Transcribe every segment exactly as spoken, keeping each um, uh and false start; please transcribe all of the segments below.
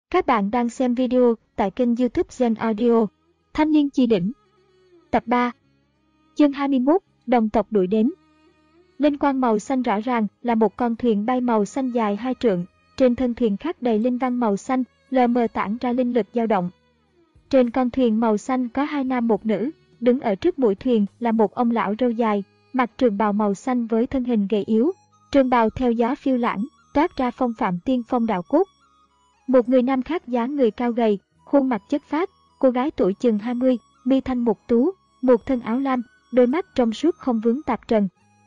Các bạn đang xem video tại kênh YouTube Zen Audio. Thanh niên chi đỉnh. Tập ba. Chương hai mươi mốt, đồng tộc đuổi đến. Linh quang màu xanh rõ ràng là một con thuyền bay màu xanh dài hai trượng, trên thân thuyền khắc đầy linh văn màu xanh, lờ mờ tản ra linh lực dao động. Trên con thuyền màu xanh có hai nam một nữ, đứng ở trước mũi thuyền là một ông lão râu dài, mặc trường bào màu xanh với thân hình gầy yếu, trường bào theo gió phiêu lãng, toát ra phong phạm tiên phong đạo cốt. Một người nam khác dáng người cao gầy, khuôn mặt chất phác, cô gái tuổi chừng hai mươi, mi thanh mục tú, một thân áo lam, đôi mắt trong suốt không vướng tạp trần.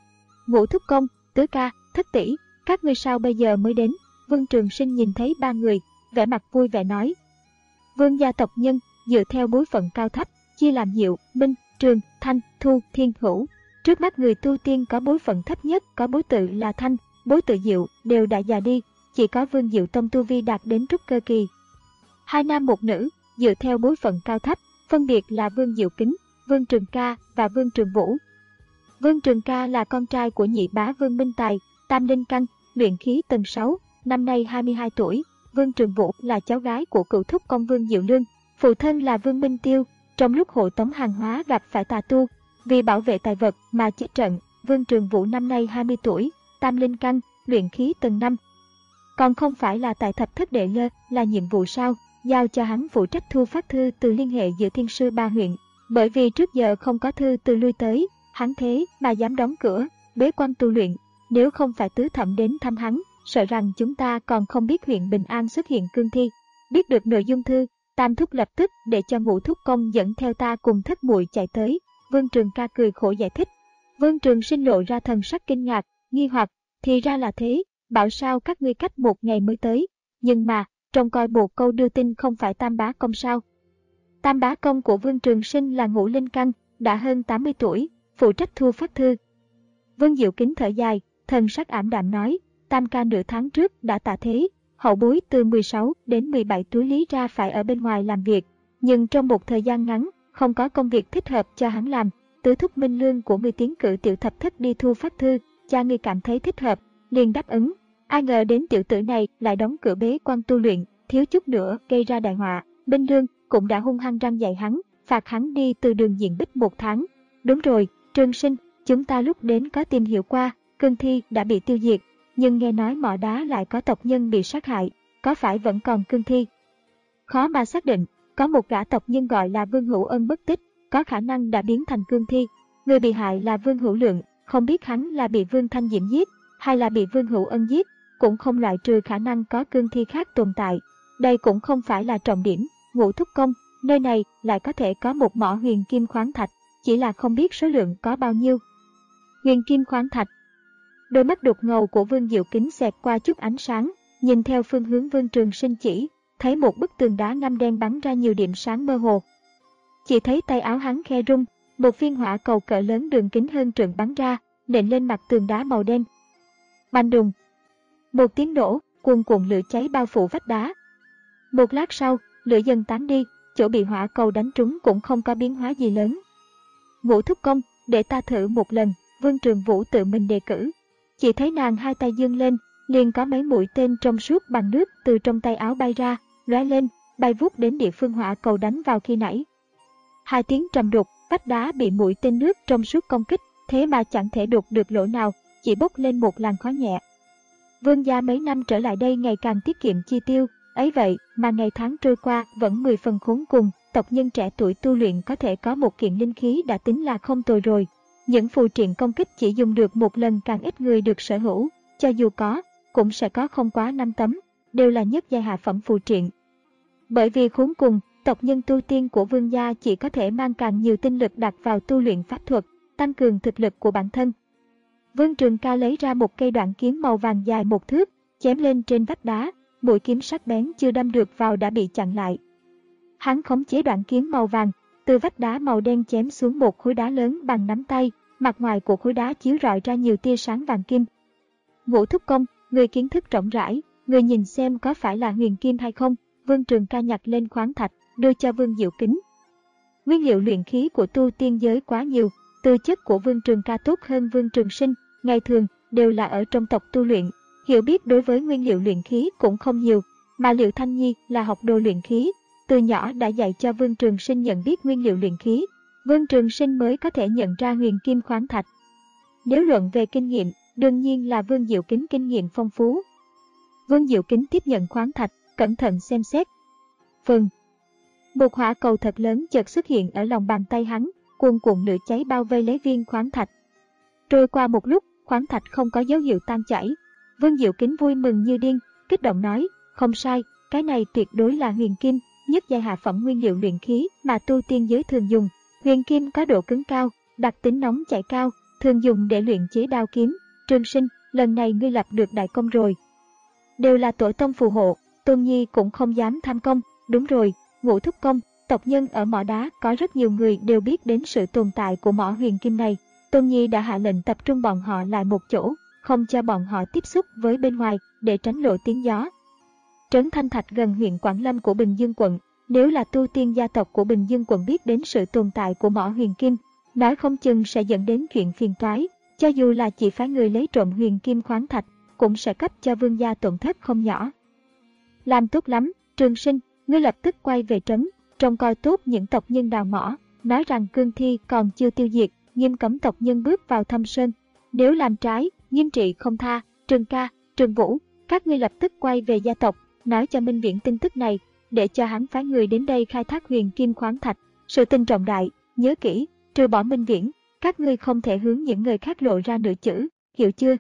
Ngũ thúc công, tứ ca, thất tỷ, các ngươi sao bây giờ mới đến? Vương Trường Sinh nhìn thấy ba người, vẻ mặt vui vẻ nói. Vương gia tộc nhân, dựa theo bối phận cao thấp, chia làm Diệu, Minh, Trường, Thanh, Thu, Thiên, Hữu. Trước mắt người tu tiên có bối phận thấp nhất có bối tự là Thanh, bối tự Diệu đều đã già đi, chỉ có Vương Diệu Tông tu vi đạt đến trúc cơ kỳ. Hai nam một nữ, dựa theo bối phận cao thấp, phân biệt là Vương Diệu Kính, Vương Trường Ca và Vương Trường Vũ. Vương Trường Ca là con trai của nhị bá Vương Minh Tài, tam linh căn, luyện khí tầng sáu, năm nay hai mươi hai tuổi. Vương Trường Vũ là cháu gái của cựu thúc công Vương Diệu Lương, phụ thân là Vương Minh Tiêu. Trong lúc hộ tống hàng hóa gặp phải tà tu, vì bảo vệ tài vật mà chết trận. Vương Trường Vũ năm nay hai mươi tuổi, tam linh căn, luyện khí tầng năm. Còn không phải là tại thập thất đệ lơ là nhiệm vụ sao, giao cho hắn phụ trách thu phát thư từ liên hệ giữa thiên sư ba huyện. Bởi vì trước giờ không có thư từ lui tới, hắn thế mà dám đóng cửa, bế quan tu luyện. Nếu không phải tứ thẩm đến thăm hắn, sợ rằng chúng ta còn không biết huyện Bình An xuất hiện cương thi. Biết được nội dung thư, Tam thúc lập tức để cho Ngũ thúc công dẫn theo ta cùng thất muội chạy tới. Vương Trường Ca cười khổ giải thích. Vương Trường Sinh lộ ra thần sắc kinh ngạc, nghi hoặc, thì ra là thế, bảo sao các ngươi cách một ngày mới tới. Nhưng mà, trông coi bộ câu đưa tin không phải Tam bá công sao? Tam bá công của Vương Trường Sinh là Ngũ linh căn, đã hơn tám mươi tuổi, phụ trách thu phát thư. Vương Diệu Kính thở dài, thần sắc ảm đạm nói, Tam ca nửa tháng trước đã tạ thế, hậu bối từ mười sáu đến mười bảy tuổi lý ra phải ở bên ngoài làm việc, nhưng trong một thời gian ngắn, không có công việc thích hợp cho hắn làm. Tứ thúc Minh Lương của người tiến cử tiểu thập thất đi thu phát thư, cha người cảm thấy thích hợp, liền đáp ứng. Ai ngờ đến tiểu tử này lại đóng cửa bế quan tu luyện, thiếu chút nữa gây ra đại họa. Minh Lương cũng đã hung hăng răng dạy hắn, phạt hắn đi từ đường diện bích một tháng. Đúng rồi, Trường Sinh, chúng ta lúc đến có tìm hiểu qua, cương thi đã bị tiêu diệt, nhưng nghe nói Mỏ Đá lại có tộc nhân bị sát hại, có phải vẫn còn cương thi? Khó mà xác định, có một gã tộc nhân gọi là Vương Hữu Ân mất tích, có khả năng đã biến thành cương thi. Người bị hại là Vương Hữu Lượng, không biết hắn là bị Vương Thanh Diễm giết, hay là bị Vương Hữu Ân giết, cũng không loại trừ khả năng có cương thi khác tồn tại. Đây cũng không phải là trọng điểm. Ngũ thúc công, nơi này lại có thể có một mỏ huyền kim khoáng thạch, chỉ là không biết số lượng có bao nhiêu. Huyền kim khoáng thạch. Đôi mắt đục ngầu của Vương Diệu Kính xẹt qua chút ánh sáng, nhìn theo phương hướng Vương Trường Sinh chỉ, thấy một bức tường đá ngăm đen bắn ra nhiều điểm sáng mơ hồ. Chỉ thấy tay áo hắn khe rung, một viên hỏa cầu cỡ lớn đường kính hơn trượng bắn ra, nện lên mặt tường đá màu đen. Bành đùng. Một tiếng nổ, cuồn cuộn lửa cháy bao phủ vách đá. Một lát sau, lửa dần tán đi, chỗ bị hỏa cầu đánh trúng cũng không có biến hóa gì lớn. Ngũ thúc công, để ta thử một lần, Vương Trường Vũ tự mình đề cử. Chỉ thấy nàng hai tay giương lên, liền có mấy mũi tên trong suốt bằng nước từ trong tay áo bay ra, lóe lên, bay vút đến địa phương hỏa cầu đánh vào khi nãy. Hai tiếng trầm đục, vách đá bị mũi tên nước trong suốt công kích, thế mà chẳng thể đục được lỗ nào, chỉ bốc lên một làn khói nhẹ. Vương gia mấy năm trở lại đây ngày càng tiết kiệm chi tiêu, ấy vậy mà ngày tháng trôi qua vẫn mười phần khốn cùng. Tộc nhân trẻ tuổi tu luyện có thể có một kiện linh khí đã tính là không tồi rồi. Những phù triện công kích chỉ dùng được một lần càng ít người được sở hữu, cho dù có, cũng sẽ có không quá năm tấm, đều là nhất giai hạ phẩm phù triện. Bởi vì khốn cùng, tộc nhân tu tiên của vương gia chỉ có thể mang càng nhiều tinh lực đặt vào tu luyện pháp thuật, tăng cường thực lực của bản thân. Vương Trường Ca lấy ra một cây đoạn kiếm màu vàng dài một thước, chém lên trên vách đá, mũi kiếm sắc bén chưa đâm được vào đã bị chặn lại. Hắn khống chế đoạn kiếm màu vàng, từ vách đá màu đen chém xuống một khối đá lớn bằng nắm tay, mặt ngoài của khối đá chiếu rọi ra nhiều tia sáng vàng kim. Ngũ thúc công, người kiến thức rộng rãi, người nhìn xem có phải là huyền kim hay không? Vương Trường Ca nhặt lên khoáng thạch, đưa cho Vương Diệu Kính. Nguyên liệu luyện khí của tu tiên giới quá nhiều, tư chất của Vương Trường Ca tốt hơn Vương Trường Sinh, ngày thường đều là ở trong tộc tu luyện, hiểu biết đối với nguyên liệu luyện khí cũng không nhiều. mà Liệu Thanh Nhi là học đồ luyện khí, từ nhỏ đã dạy cho Vương Trường Sinh nhận biết nguyên liệu luyện khí. Vương Trường Sinh mới có thể nhận ra huyền kim khoáng thạch. Nếu luận về kinh nghiệm, đương nhiên là Vương Diệu Kính kinh nghiệm phong phú. Vương Diệu Kính tiếp nhận khoáng thạch, cẩn thận xem xét. Phừng! Một hỏa cầu thật lớn chợt xuất hiện ở lòng bàn tay hắn, cuồn cuộn lửa cháy bao vây lấy viên khoáng thạch. Trôi qua một lúc, khoáng thạch không có dấu hiệu tan chảy. Vương Diệu Kính vui mừng như điên, kích động nói, không sai, cái này tuyệt đối là huyền kim, nhất giai hạ phẩm nguyên liệu luyện khí mà tu tiên giới thường dùng. Huyền kim có độ cứng cao, đặc tính nóng chảy cao, thường dùng để luyện chế đao kiếm. Trường Sinh, lần này ngươi lập được đại công rồi. Đều là tổ tông phù hộ, Tôn Nhi cũng không dám tham công. Đúng rồi, Ngũ thúc công, tộc nhân ở mỏ đá có rất nhiều người đều biết đến sự tồn tại của mỏ huyền kim này. Tôn Nhi đã hạ lệnh tập trung bọn họ lại một chỗ, không cho bọn họ tiếp xúc với bên ngoài, để tránh lộ tiếng gió. Trấn Thanh Thạch gần huyện Quảng Lâm của Bình Dương quận, nếu là tu tiên gia tộc của Bình Dương quận biết đến sự tồn tại của mỏ huyền kim, nói không chừng sẽ dẫn đến chuyện phiền toái. Cho dù là chỉ phái người lấy trộm huyền kim khoáng thạch, cũng sẽ cấp cho vương gia tổn thất không nhỏ. Làm tốt lắm, Trường Sinh, ngươi lập tức quay về trấn, trông coi tốt những tộc nhân đào mỏ, nói rằng cương thi còn chưa tiêu diệt, nghiêm cấm tộc nhân bước vào thâm sơn. Nếu làm trái, nghiêm trị không tha. Trường Ca, Trường Vũ, các ngươi lập tức quay về gia tộc, nói cho Minh Viễn tin tức này, để cho hắn phái người đến đây khai thác huyền kim khoáng thạch. Sự tình trọng đại, nhớ kỹ, trừ bỏ Minh Viễn, các ngươi không thể hướng những người khác lộ ra nửa chữ, hiểu chưa?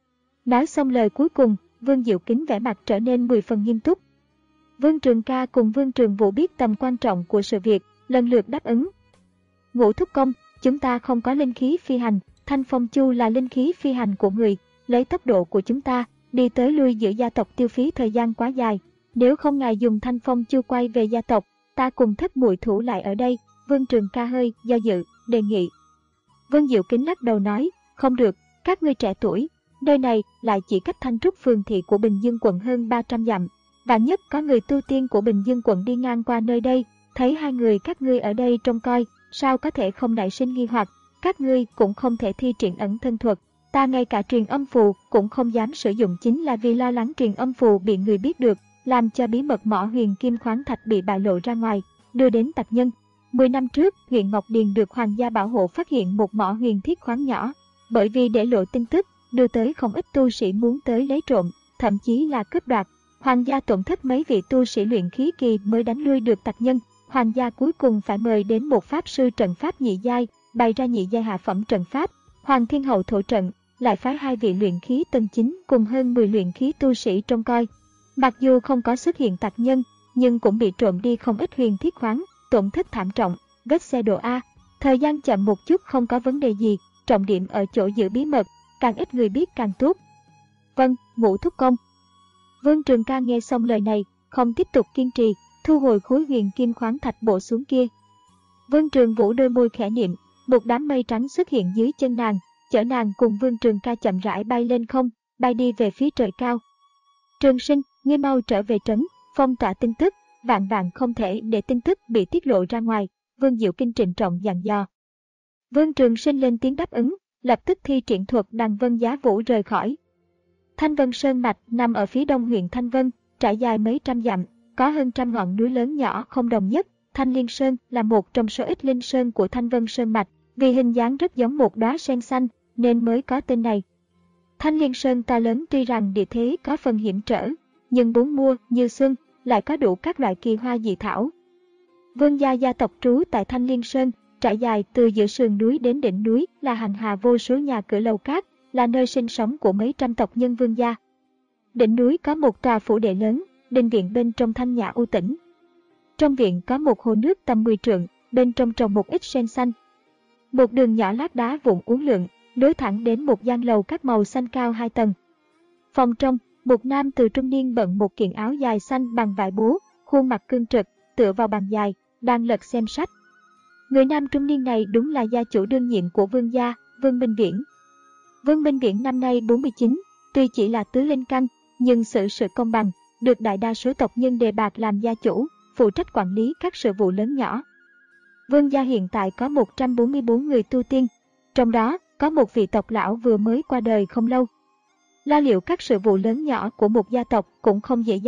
Nói xong lời cuối cùng, Vương Diệu Kính vẻ mặt trở nên mười phần nghiêm túc. Vương Trường Ca cùng Vương Trường Vũ biết tầm quan trọng của sự việc, lần lượt đáp ứng. Ngũ thúc công, chúng ta không có linh khí phi hành, Thanh Phong Chu là linh khí phi hành của người, lấy tốc độ của chúng ta, đi tới lui giữa gia tộc tiêu phí thời gian quá dài. Nếu không ngài dùng Thanh Phong Chu quay về gia tộc, ta cùng thất muội thủ lại ở đây. Vương Trường Ca hơi do dự, đề nghị. Vương Diệu Kính lắc đầu nói, không được, các ngươi trẻ tuổi, nơi này lại chỉ cách Thanh Trúc phường thị của Bình Dương quận hơn ba trăm dặm. Vạn nhất có người tu tiên của Bình Dương quận đi ngang qua nơi đây, thấy hai người các ngươi ở đây trông coi, sao có thể không nảy sinh nghi hoặc. Các ngươi cũng không thể thi triển ẩn thân thuật, ta ngay cả truyền âm phù cũng không dám sử dụng, chính là vì lo lắng truyền âm phù bị người biết được, làm cho bí mật mỏ huyền kim khoáng thạch bị bại lộ ra ngoài, đưa đến tặc nhân. Mười năm trước, huyện Ngọc Điền được Hoàng gia bảo hộ phát hiện một mỏ huyền thiết khoáng nhỏ, bởi vì để lộ tin tức, đưa tới không ít tu sĩ muốn tới lấy trộm, thậm chí là cướp đoạt. Hoàng gia tổn thất mấy vị tu sĩ luyện khí kỳ mới đánh lui được tặc nhân. Hoàng gia cuối cùng phải mời đến một pháp sư trận pháp nhị giai, bày ra nhị giai hạ phẩm trận pháp. Hoàng Thiên Hậu thổ trận, lại phái hai vị luyện khí tầng chín cùng hơn mười luyện khí tu sĩ trông coi. Mặc dù không có xuất hiện tặc nhân, nhưng cũng bị trộm đi không ít huyền thiết khoáng, tổn thất thảm trọng, vết xe đổ A. Thời gian chậm một chút không có vấn đề gì, trọng điểm ở chỗ giữ bí mật, càng ít người biết càng tốt. Vâng, Ngũ thúc công. Vương Trường Ca nghe xong lời này, không tiếp tục kiên trì, thu hồi khối huyền kim khoáng thạch bổ xuống kia. Vương Trường Vũ đôi môi khẽ niệm, một đám mây trắng xuất hiện dưới chân nàng, chở nàng cùng Vương Trường Ca chậm rãi bay lên không, bay đi về phía trời cao. Trường Sinh, ngươi mau trở về trấn, phong tỏa tin tức, vạn vạn không thể để tin tức bị tiết lộ ra ngoài. Vương Diệu Kinh trịnh trọng dặn dò. Vương Trường Sinh lên tiếng đáp ứng, lập tức thi triển thuật đằng vân giá vũ rời khỏi. Thanh Vân Sơn mạch nằm ở phía đông huyện Thanh Vân, trải dài mấy trăm dặm, có hơn trăm ngọn núi lớn nhỏ không đồng nhất. Thanh Liên Sơn là một trong số ít linh sơn của Thanh Vân Sơn mạch, vì hình dáng rất giống một đóa sen xanh nên mới có tên này. Thanh Liên Sơn to lớn, tuy rằng địa thế có phần hiểm trở, nhưng bốn mùa như xuân lại có đủ các loại kỳ hoa dị thảo. Vương gia gia tộc trú tại Thanh Liên Sơn, trải dài từ giữa sườn núi đến đỉnh núi là hành hà vô số nhà cửa lầu cát, là nơi sinh sống của mấy trăm tộc nhân vương gia. Đỉnh núi có một tòa phủ đệ lớn, đình viện bên trong thanh nhã u tĩnh. Trong viện có một hồ nước tầm mười trượng, bên trong trồng một ít sen xanh. Một đường nhỏ lát đá vụn uốn lượn, nối thẳng đến một gian lầu các màu xanh cao hai tầng. Phòng trong, một nam từ trung niên bận một kiện áo dài xanh bằng vải bố, khuôn mặt cương trực, tựa vào bàn dài, đang lật xem sách. Người nam trung niên này đúng là gia chủ đương nhiệm của vương gia, Vương Minh Viễn. Vương Minh Viễn năm nay bốn mươi chín, tuy chỉ là tứ linh căn, nhưng xử sự công bằng, được đại đa số tộc nhân đề bạt làm gia chủ, phụ trách quản lý các sự vụ lớn nhỏ. Vương gia hiện tại có một trăm bốn mươi bốn người tu tiên, trong đó có một vị tộc lão vừa mới qua đời không lâu. Lo liệu các sự vụ lớn nhỏ của một gia tộc cũng không dễ dàng,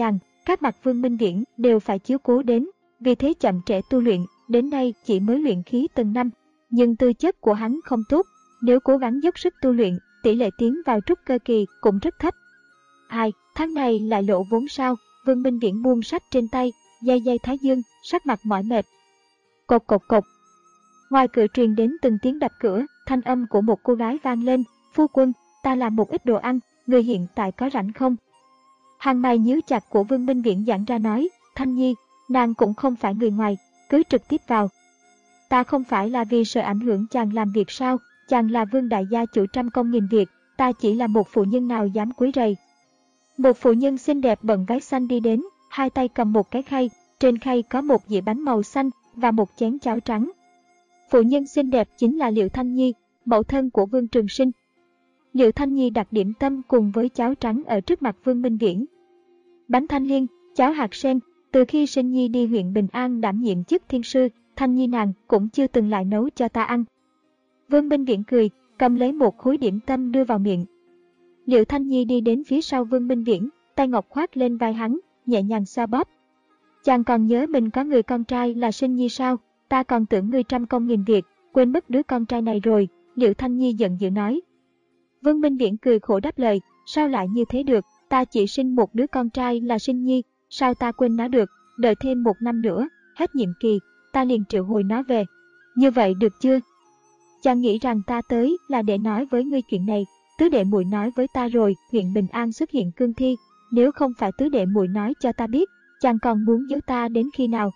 các mặt Vương Minh Viễn đều phải chiếu cố đến, vì thế chậm trễ tu luyện, đến nay chỉ mới luyện khí tầng năm, nhưng tư chất của hắn không tốt, nếu cố gắng dốc sức tu luyện, tỷ lệ tiến vào trúc cơ kỳ cũng rất thấp. Hai, tháng này lại lộ vốn sao? Vương Minh Viễn buông sách trên tay, day day thái dương, sắc mặt mỏi mệt. Cộc cộc cộc. Ngoài cửa truyền đến từng tiếng đập cửa, thanh âm của một cô gái vang lên, "Phu quân, ta làm một ít đồ ăn, người hiện tại có rảnh không?" Hàng mày nhíu chặt của Vương Minh Viễn giãn ra nói, "Thanh Nhi, nàng cũng không phải người ngoài, cứ trực tiếp vào." "Ta không phải là vì sợ ảnh hưởng chàng làm việc sao, chàng là Vương đại gia chủ trăm công nghìn việc, ta chỉ là một phụ nhân nào dám quấy rầy." Một phụ nhân xinh đẹp bận váy xanh đi đến, hai tay cầm một cái khay, trên khay có một dĩa bánh màu xanh và một chén cháo trắng. Phụ nhân xinh đẹp chính là Liệu Thanh Nhi, mẫu thân của Vương Trường Sinh. Liệu Thanh Nhi đặt điểm tâm cùng với cháo trắng ở trước mặt Vương Minh Viễn. Bánh thanh liên, cháo hạt sen, từ khi Sinh Nhi đi huyện Bình An đảm nhiệm chức thiên sư, Thanh Nhi nàng cũng chưa từng lại nấu cho ta ăn. Vương Minh Viễn cười, cầm lấy một khối điểm tâm đưa vào miệng. Liệu Thanh Nhi đi đến phía sau Vương Minh Viễn, tay ngọc khoác lên vai hắn, nhẹ nhàng xoa bóp. "Chàng còn nhớ mình có người con trai là Sinh Nhi sao? Ta còn tưởng ngươi trăm công nghìn việc, quên mất đứa con trai này rồi." Liệu Thanh Nhi giận dữ nói. Vương Minh Viễn cười khổ đáp lời, "Sao lại như thế được, ta chỉ sinh một đứa con trai là Sinh Nhi, sao ta quên nó được, đợi thêm một năm nữa, hết nhiệm kỳ, ta liền triệu hồi nó về. Như vậy được chưa? Chàng nghĩ rằng ta tới là để nói với ngươi chuyện này, tứ đệ muội nói với ta rồi, huyện Bình An xuất hiện cương thi, nếu không phải tứ đệ muội nói cho ta biết, chàng còn muốn giấu ta đến khi nào?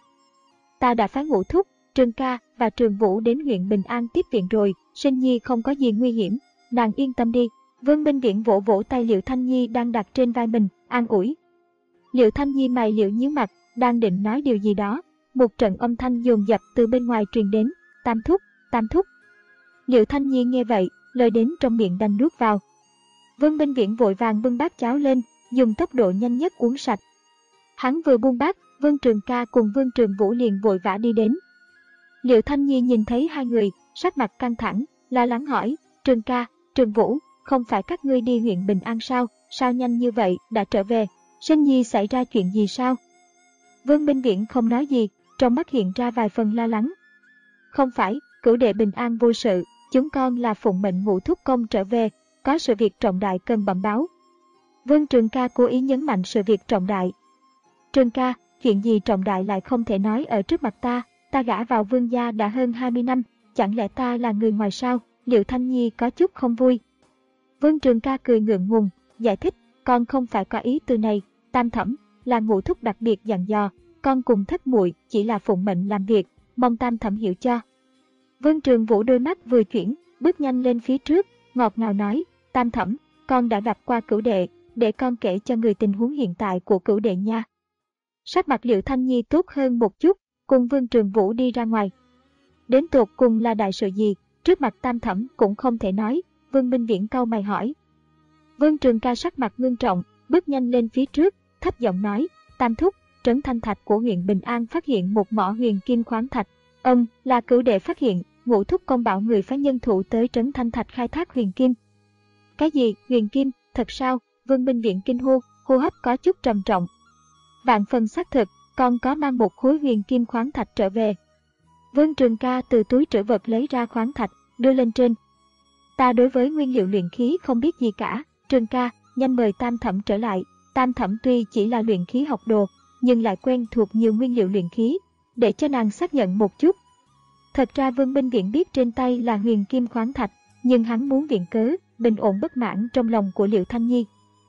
Ta đã phái Ngũ Thúc, Trường Ca và Trường Vũ đến huyện Bình An tiếp viện rồi, Sinh Nhi không có gì nguy hiểm, nàng yên tâm đi." Vương Minh Viễn vỗ vỗ tay Liệu Thanh Nhi đang đặt trên vai mình, an ủi. Liệu Thanh Nhi mày liễu nhíu mặt, đang định nói điều gì đó, một trận âm thanh dồn dập từ bên ngoài truyền đến, "Tam thúc, Tam thúc." Liệu Thanh Nhi nghe vậy, lời đến trong miệng đành nuốt vào. Vương Minh Viễn vội vàng bưng bát cháo lên, dùng tốc độ nhanh nhất uống sạch. Hắn vừa buông bát, Vương Trường Ca cùng Vương Trường Vũ liền vội vã đi đến. Liệu Thanh Nhi nhìn thấy hai người, sắc mặt căng thẳng, lo lắng hỏi, "Trường Ca, Trường Vũ, không phải các ngươi đi huyện Bình An sao, sao nhanh như vậy đã trở về, Sinh Nhi xảy ra chuyện gì sao?" Vương Minh Viễn không nói gì, trong mắt hiện ra vài phần lo lắng. "Không phải, cửu đệ bình an vô sự, chúng con là phụng mệnh Ngũ Thúc công trở về, có sự việc trọng đại cần bẩm báo." Vương Trường Ca cố ý nhấn mạnh sự việc trọng đại. "Trường Ca, chuyện gì trọng đại lại không thể nói ở trước mặt ta, ta gả vào Vương gia đã hơn hai mươi năm, chẳng lẽ ta là người ngoài sao?" Liệu Thanh Nhi có chút không vui. Vương Trường Ca cười ngượng ngùng, giải thích, "Con không phải có ý từ này, Tam Thẩm là Ngũ Thúc đặc biệt dặn dò, con cùng thất muội chỉ là phụng mệnh làm việc, mong Tam Thẩm hiểu cho." Vương Trường Vũ đôi mắt vừa chuyển, bước nhanh lên phía trước, ngọt ngào nói, "Tam Thẩm, con đã gặp qua cửu đệ, để con kể cho người tình huống hiện tại của cửu đệ nha." Sắc mặt Liệu Thanh Nhi tốt hơn một chút, cùng Vương Trường Vũ đi ra ngoài. Đến tột cùng là đại sự gì, trước mặt Tam Thẩm cũng không thể nói, Vương Minh Viễn cau mày hỏi. Vương Trường Ca sắc mặt ngưng trọng, bước nhanh lên phía trước, thấp giọng nói, "Tam thúc, trấn Thanh Thạch của huyện Bình An phát hiện một mỏ huyền kim khoáng thạch. Ông là cửu đệ phát hiện, Ngũ Thúc công bảo người phái nhân thủ tới trấn Thanh Thạch khai thác huyền kim." "Cái gì, huyền kim, thật sao?" Vương Minh Viễn kinh hô, hô hấp có chút trầm trọng. "Vạn phần xác thực, con có mang một khối huyền kim khoáng thạch trở về." Vương Trường Ca từ túi trữ vật lấy ra khoáng thạch, đưa lên trên. "Ta đối với nguyên liệu luyện khí không biết gì cả, Trường Ca, nhanh mời Tam Thẩm trở lại." Tam Thẩm tuy chỉ là luyện khí học đồ, nhưng lại quen thuộc nhiều nguyên liệu luyện khí, để cho nàng xác nhận một chút. Thật ra Vương Minh Viễn biết trên tay là huyền kim khoáng thạch, nhưng hắn muốn viện cớ, bình ổn bất mãn trong lòng của Liệu Thanh Nhi.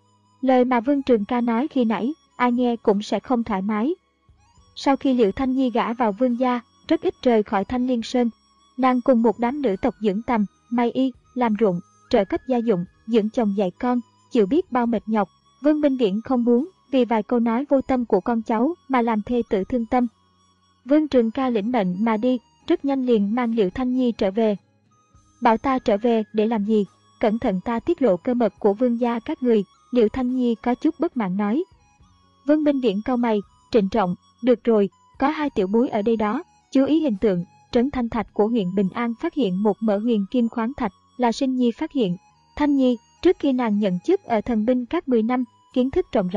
Lời mà Vương Trường Ca nói khi nãy, ai nghe cũng sẽ không thoải mái. Sau khi Liệu Thanh Nhi gả vào Vương gia, rất ít rời khỏi Thanh Liên Sơn. Nàng cùng một đám nữ tộc dưỡng tầm, may y, làm ruộng, trợ cấp gia dụng, dưỡng chồng dạy con, chịu biết bao mệt nhọc. Vương Minh Viễn không muốn vì vài câu nói vô tâm của con cháu mà làm thê tử thương tâm. Vương Trường Ca lĩnh mệnh mà đi, rất nhanh liền mang Liệu Thanh Nhi trở về. "Bảo ta trở về để làm gì? Cẩn thận ta tiết lộ cơ mật của Vương gia các người." Liệu Thanh Nhi có chút bất mãn nói. Vương Minh Viễn cau mày, trịnh trọng, "Được rồi, có hai tiểu bối ở đây đó, chú ý hình tượng, trấn Thanh Thạch của huyện Bình An phát hiện một mỡ huyền kim khoáng thạch, là Sinh Nhi phát hiện. Thanh Nhi, trước khi nàng nhận chức ở thần binh các mười năm, kiến thức rộng rãi,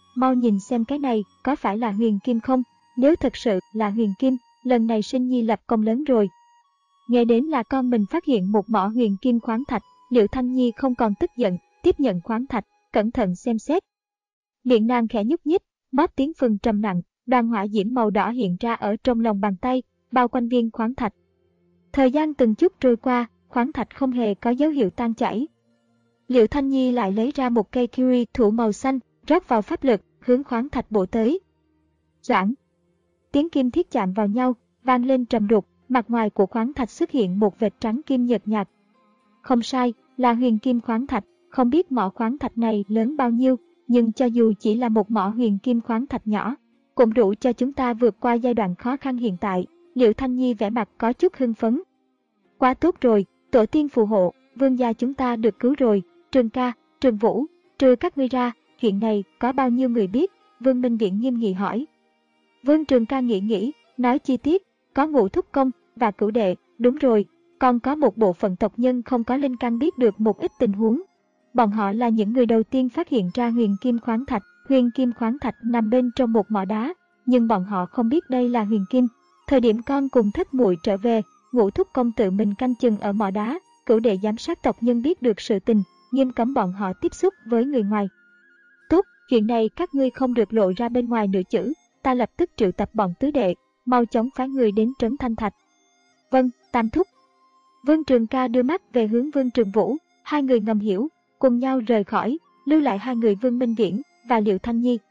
mau nhìn xem cái này có phải là huyền kim không? Nếu thật sự là huyền kim, lần này Sinh Nhi lập công lớn rồi. Nghe đến là con mình phát hiện một mỏ huyền kim khoáng thạch, Liễu Thanh Nhi không còn tức giận, tiếp nhận khoáng thạch, cẩn thận xem xét. Miệng nàng khẽ nhúc nhích, bóp tiếng phừng trầm nặng, đoàn hỏa diễm màu đỏ hiện ra ở trong lòng bàn tay, bao quanh viên khoáng thạch. Thời gian từng chút trôi qua, khoáng thạch không hề có dấu hiệu tan chảy. Liễu Thanh Nhi lại lấy ra một cây Kiri thủ màu xanh, rót vào pháp lực, hướng khoáng thạch bổ tới. Doãn! Tiếng kim thiết chạm vào nhau, vang lên trầm đục, mặt ngoài của khoáng thạch xuất hiện một vệt trắng kim nhợt nhạt. Không sai, là huyền kim khoáng thạch, không biết mỏ khoáng thạch này lớn bao nhiêu, nhưng cho dù chỉ là một mỏ huyền kim khoáng thạch nhỏ, cũng đủ cho chúng ta vượt qua giai đoạn khó khăn hiện tại. Liễu Thanh Nhi vẻ mặt có chút hưng phấn. Quá tốt rồi, tổ tiên phù hộ, vương gia chúng ta được cứu rồi. Trường ca, Trường Vũ, trừ các ngươi ra, chuyện này có bao nhiêu người biết? Vương Minh Viễn nghiêm nghị hỏi. Vương Trường ca nghĩ nghĩ, nói chi tiết, có Ngũ Thúc Công và Cửu Đệ, đúng rồi, còn có một bộ phận tộc nhân không có linh căn biết được một ít tình huống. Bọn họ là những người đầu tiên phát hiện ra huyền kim khoáng thạch, huyền kim khoáng thạch nằm bên trong một mỏ đá, nhưng bọn họ không biết đây là huyền kim. Thời điểm con cùng Thất Muội trở về, Ngũ Thúc Công tự mình canh chừng ở mỏ đá, Cửu Đệ giám sát tộc nhân biết được sự tình, nghiêm cấm bọn họ tiếp xúc với người ngoài. Tốt, chuyện này các ngươi không được lộ ra bên ngoài nửa chữ, ta lập tức triệu tập bọn tứ đệ, mau chóng phái người đến trấn Thanh Thạch. Vâng, Tam thúc. Vương Trường ca đưa mắt về hướng Vương Trường Vũ, hai người ngầm hiểu, cùng nhau rời khỏi, lưu lại hai người Vương Minh Viễn và Liễu Thanh Nhi.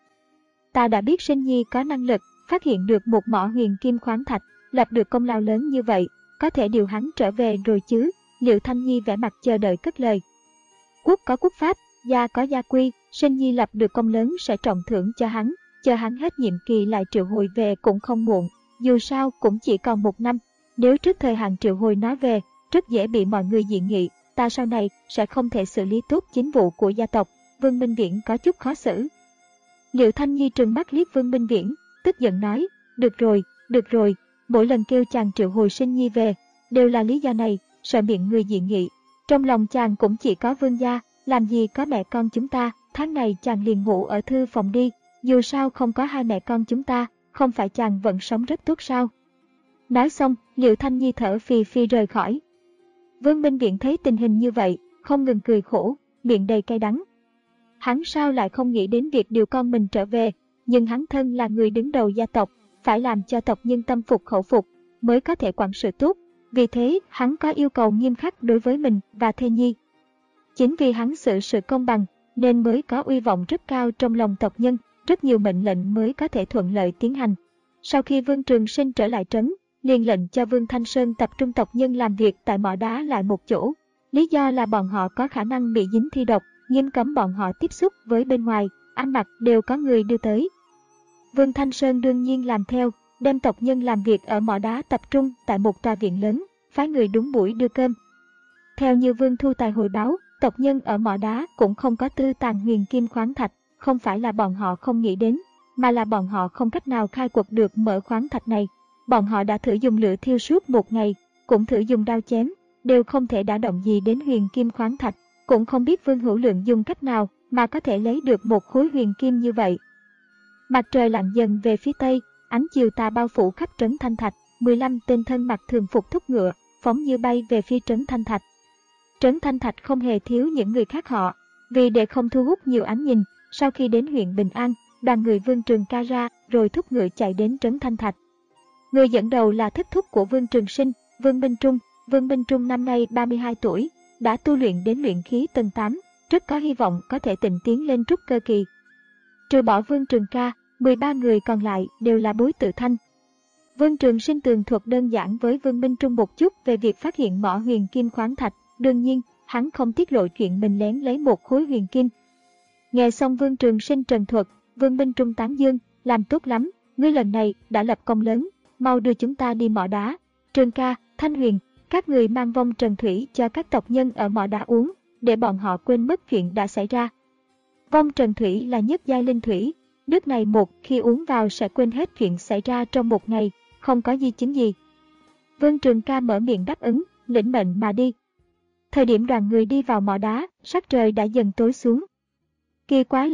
Ta đã biết Sinh Nhi có năng lực phát hiện được một mỏ huyền kim khoáng thạch, lập được công lao lớn như vậy, có thể điều hắn trở về rồi chứ? Liễu Thanh Nhi vẻ mặt chờ đợi cất lời. Quốc có quốc pháp, gia có gia quy, Sinh Nhi lập được công lớn sẽ trọng thưởng cho hắn, chờ hắn hết nhiệm kỳ lại triệu hồi về cũng không muộn, dù sao cũng chỉ còn một năm, nếu trước thời hạn triệu hồi nói về, rất dễ bị mọi người dị nghị, ta sau này sẽ không thể xử lý tốt chính vụ của gia tộc. Vương Minh Viễn có chút khó xử. Liễu Thanh Nhi trừng mắt liếc Vương Minh Viễn, tức giận nói, được rồi, được rồi, mỗi lần kêu chàng triệu hồi Sinh Nhi về, đều là lý do này, sợ miệng người dị nghị. Trong lòng chàng cũng chỉ có vương gia, làm gì có mẹ con chúng ta, tháng này chàng liền ngủ ở thư phòng đi, dù sao không có hai mẹ con chúng ta, không phải chàng vẫn sống rất tốt sao? Nói xong, Liễu Thanh Nhi thở phì phì rời khỏi. Vương Minh Viễn thấy tình hình như vậy, không ngừng cười khổ, miệng đầy cay đắng. Hắn sao lại không nghĩ đến việc điều con mình trở về, nhưng hắn thân là người đứng đầu gia tộc, phải làm cho tộc nhân tâm phục khẩu phục, mới có thể quản sự tốt. Vì thế, hắn có yêu cầu nghiêm khắc đối với mình và thê nhi. Chính vì hắn xử sự công bằng, nên mới có uy vọng rất cao trong lòng tộc nhân, rất nhiều mệnh lệnh mới có thể thuận lợi tiến hành. Sau khi Vương Trường Sinh trở lại trấn, liền lệnh cho Vương Thanh Sơn tập trung tộc nhân làm việc tại mỏ đá lại một chỗ. Lý do là bọn họ có khả năng bị dính thi độc, nghiêm cấm bọn họ tiếp xúc với bên ngoài, ăn mặc đều có người đưa tới. Vương Thanh Sơn đương nhiên làm theo, đem tộc nhân làm việc ở mỏ đá tập trung tại một tòa viện lớn, phái người đúng buổi đưa cơm. Theo như Vương Thu Tài hồi báo, tộc nhân ở mỏ đá cũng không có tư tàng huyền kim khoáng thạch, không phải là bọn họ không nghĩ đến, mà là bọn họ không cách nào khai quật được mỡ khoáng thạch này. Bọn họ đã thử dùng lửa thiêu suốt một ngày, cũng thử dùng đao chém, đều không thể đả động gì đến huyền kim khoáng thạch, cũng không biết Vương Hữu Lượng dùng cách nào mà có thể lấy được một khối huyền kim như vậy. Mặt trời lặn dần về phía tây, ánh chiều tà bao phủ khắp trấn Thanh Thạch, mười lăm tên thân mặc thường phục thúc ngựa, phóng như bay về phía trấn Thanh Thạch. Trấn Thanh Thạch không hề thiếu những người khác họ, vì để không thu hút nhiều ánh nhìn, sau khi đến huyện Bình An, đoàn người Vương Trường ca ra rồi thúc ngựa chạy đến trấn Thanh Thạch. Người dẫn đầu là thất thúc của Vương Trường Sinh, Vương Minh Trung. Vương Minh Trung năm nay ba mươi hai tuổi, đã tu luyện đến luyện khí tầng tám, rất có hy vọng có thể tịnh tiến lên trúc cơ kỳ. Trừ bỏ Vương Trường ca, mười ba người còn lại đều là bối tự thanh. Vương Trường Sinh tường thuật đơn giản với Vương Minh Trung một chút về việc phát hiện mỏ huyền kim khoáng thạch, đương nhiên, hắn không tiết lộ chuyện mình lén lấy một khối huyền kim. Nghe xong Vương Trường Sinh trần thuật, Vương Minh Trung tán dương, làm tốt lắm, ngươi lần này đã lập công lớn, mau đưa chúng ta đi mỏ đá. Trường ca, Thanh Huyền, các người mang vong trần thủy cho các tộc nhân ở mỏ đá uống, để bọn họ quên mất chuyện đã xảy ra. Vong trần thủy là nhất giai linh thủy, nước này một khi uống vào sẽ quên hết chuyện xảy ra trong một ngày, không có di chứng gì. Vương Trường ca mở miệng đáp ứng, lĩnh mệnh mà đi. Thời điểm đoàn người đi vào mỏ đá, sắc trời đã dần tối xuống. Kỳ quái là,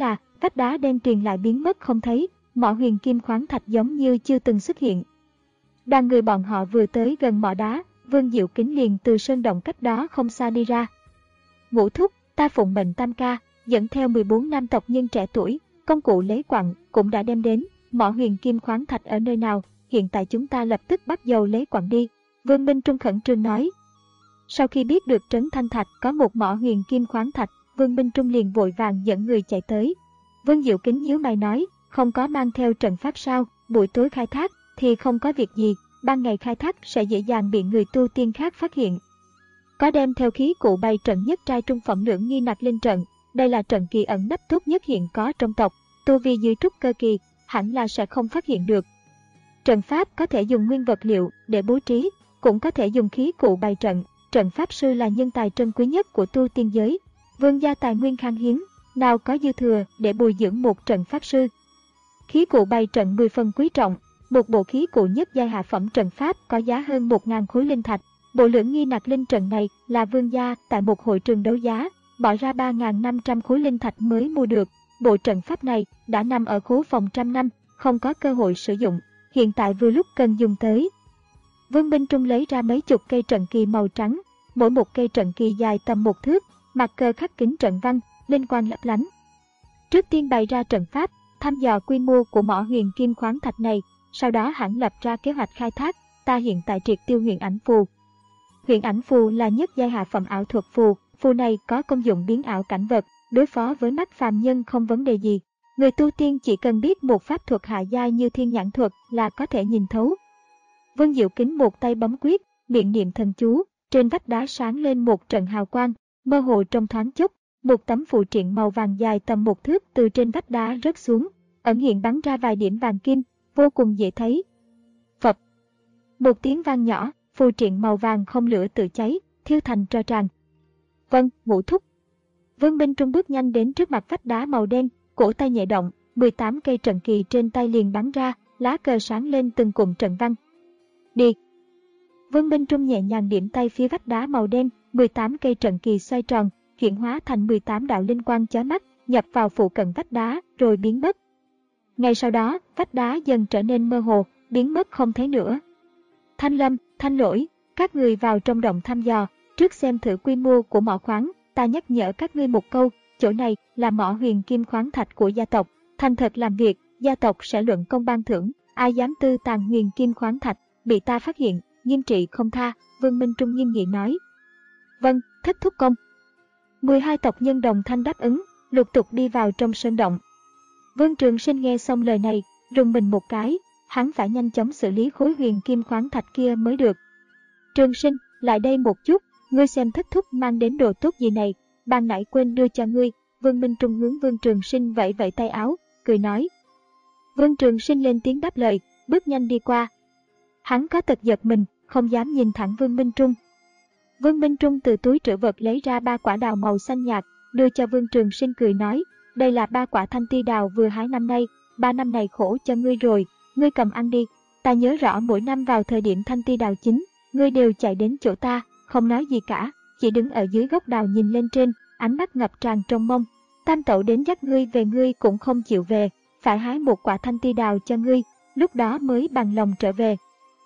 vách đá đen tuyền lại biến mất không thấy, mỏ huyền kim khoáng thạch giống như chưa từng xuất hiện. Đoàn người bọn họ vừa tới gần mỏ đá, Vương Diệu Kính liền từ sơn động cách đó không xa đi ra. Ngũ thúc, ta phụng mệnh Tam ca, dẫn theo mười bốn nam tộc nhân trẻ tuổi, công cụ lấy quặng cũng đã đem đến, mỏ huyền kim khoáng thạch ở nơi nào, hiện tại chúng ta lập tức bắt dầu lấy quặng đi. Vương Minh Trung khẩn trương nói. Sau khi biết được Trấn Thanh Thạch có một mỏ huyền kim khoáng thạch, Vương Minh Trung liền vội vàng dẫn người chạy tới. Vương Diệu Kính nhíu mày nói, không có mang theo trận pháp sao, buổi tối khai thác thì không có việc gì, ban ngày khai thác sẽ dễ dàng bị người tu tiên khác phát hiện. Có đem theo khí cụ bày trận nhất trai trung phẩm lưỡng nghi nặc linh trận, đây là trận kỳ ẩn nấp tốt nhất hiện có trong tộc, tu vi dưới trúc cơ kỳ, hẳn là sẽ không phát hiện được. Trận pháp có thể dùng nguyên vật liệu để bố trí, cũng có thể dùng khí cụ bày trận, trận pháp sư là nhân tài trân quý nhất của tu tiên giới. Vương gia tài nguyên khan hiếm, nào có dư thừa để bồi dưỡng một trận pháp sư. Khí cụ bày trận mười phần quý trọng, một bộ khí cụ nhất giai hạ phẩm trận pháp có giá hơn một nghìn khối linh thạch. Bộ lưỡng nghi nặc linh trận này là vương gia tại một hội trường đấu giá, bỏ ra ba nghìn năm trăm khối linh thạch mới mua được. Bộ trận pháp này đã nằm ở khố phòng trăm năm, không có cơ hội sử dụng, hiện tại vừa lúc cần dùng tới. Vương Minh Trung lấy ra mấy chục cây trận kỳ màu trắng, mỗi một cây trận kỳ dài tầm một thước, mặt cờ khắc kính trận văn, linh quang lấp lánh. Trước tiên bày ra trận pháp, thăm dò quy mô của mỏ huyền kim khoáng thạch này, sau đó hẳn lập ra kế hoạch khai thác. Ta hiện tại triệt tiêu huyền ảnh phù. Huyền ảnh phù là nhất giai hạ phẩm ảo thuật phù, phù này có công dụng biến ảo cảnh vật, đối phó với mắt phàm nhân không vấn đề gì. Người tu tiên chỉ cần biết một pháp thuật hạ giai như thiên nhãn thuật là có thể nhìn thấu. Vương Diệu Kính một tay bấm quyết, miệng niệm thần chú, trên vách đá sáng lên một trận hào quang, mơ hồ trong thoáng chốc, một tấm phù triện màu vàng dài tầm một thước từ trên vách đá rớt xuống, ẩn hiện bắn ra vài điểm vàng kim, vô cùng dễ thấy. Phập, một tiếng vang nhỏ, phù triện màu vàng không lửa tự cháy, thiêu thành tro tràn. Vâng, Ngũ thúc. Vương Minh Trung bước nhanh đến trước mặt vách đá màu đen, cổ tay nhẹ động, mười tám cây trận kỳ trên tay liền bắn ra, lá cờ sáng lên từng cụm trận văn. Đi. Vương Minh Trung nhẹ nhàng điểm tay phía vách đá màu đen, mười tám cây trận kỳ xoay tròn, chuyển hóa thành mười tám đạo linh quang chói mắt, nhập vào phụ cận vách đá, rồi biến mất. Ngay sau đó, vách đá dần trở nên mơ hồ, biến mất không thấy nữa. Thanh Lâm, Thanh Lỗi, các người vào trong động thăm dò, trước xem thử quy mô của mỏ khoáng, ta nhắc nhở các ngươi một câu, chỗ này là mỏ huyền kim khoáng thạch của gia tộc, thành thật làm việc, gia tộc sẽ luận công ban thưởng, ai dám tư tàn huyền kim khoáng thạch, bị ta phát hiện, nghiêm trị không tha. Vương Minh Trung nghiêm nghị nói. Vâng, thất thúc công. mười hai tộc nhân đồng thanh đáp ứng, lục tục đi vào trong sơn động. Vương Trường Sinh nghe xong lời này, rùng mình một cái, hắn phải nhanh chóng xử lý khối huyền kim khoáng thạch kia mới được. Trường Sinh, lại đây một chút, ngươi xem thất thúc mang đến đồ tốt gì này, ban nãy quên đưa cho ngươi. Vương Minh Trung hướng Vương Trường Sinh vẫy vẫy tay áo, cười nói. Vương Trường Sinh lên tiếng đáp lời, bước nhanh đi qua. Hắn có tật giật mình, không dám nhìn thẳng Vương Minh Trung. Vương Minh Trung từ túi trữ vật lấy ra ba quả đào màu xanh nhạt, đưa cho Vương Trường Sinh cười nói, đây là ba quả thanh ti đào vừa hái năm nay, ba năm này khổ cho ngươi rồi, ngươi cầm ăn đi. Ta nhớ rõ mỗi năm vào thời điểm thanh ti đào chín, ngươi đều chạy đến chỗ ta, không nói gì cả, chỉ đứng ở dưới gốc đào nhìn lên trên, ánh mắt ngập tràn trông mong. Tam tẩu đến dắt ngươi về ngươi cũng không chịu về, phải hái một quả thanh ti đào cho ngươi, lúc đó mới bằng lòng trở về.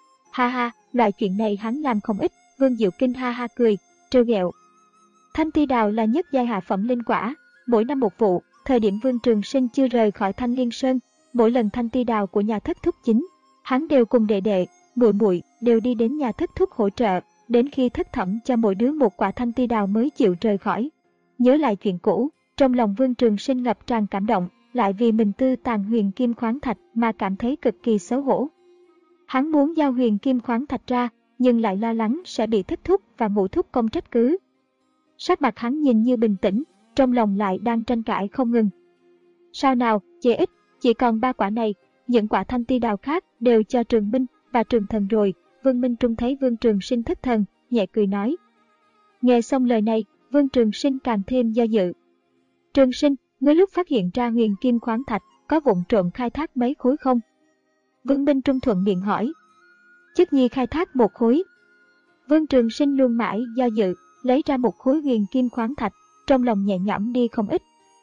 Ha ha, loại chuyện này hắn làm không ít. Vương Diệu Kinh ha ha cười, trêu ghẹo. Thanh ti đào là nhất giai hạ phẩm linh quả, mỗi năm một vụ. Thời điểm Vương Trường Sinh chưa rời khỏi Thanh Liên Sơn, mỗi lần thanh ti đào của nhà thất thúc chín, hắn đều cùng đệ đệ, muội muội đều đi đến nhà thất thúc hỗ trợ, đến khi thất thẩm cho mỗi đứa một quả thanh ti đào mới chịu rời khỏi. Nhớ lại chuyện cũ, trong lòng Vương Trường Sinh ngập tràn cảm động, lại vì mình tư tàn huyền kim khoáng thạch mà cảm thấy cực kỳ xấu hổ. Hắn muốn giao huyền kim khoáng thạch ra, nhưng lại lo lắng sẽ bị thất thúc và Ngũ thúc công trách cứ. Sắc mặt hắn nhìn như bình tĩnh, trong lòng lại đang tranh cãi không ngừng. Sao nào, chê ít, chỉ còn ba quả này, những quả thanh ti đào khác đều cho Trường Minh và Trường Thần rồi. Vương Minh Trung thấy Vương Trường Sinh thất thần, nhẹ cười nói. Nghe xong lời này, Vương Trường Sinh càng thêm do dự. Trường Sinh, ngươi lúc phát hiện ra huyền kim khoáng thạch, có vụng trộm khai thác mấy khối không? Vương Minh Trung thuận miệng hỏi. Chức nhi khai thác một khối. Vương Trường Sinh luôn mãi do dự, lấy ra một khối huyền kim khoáng thạch, trong lòng nhẹ nhõm đi không ít.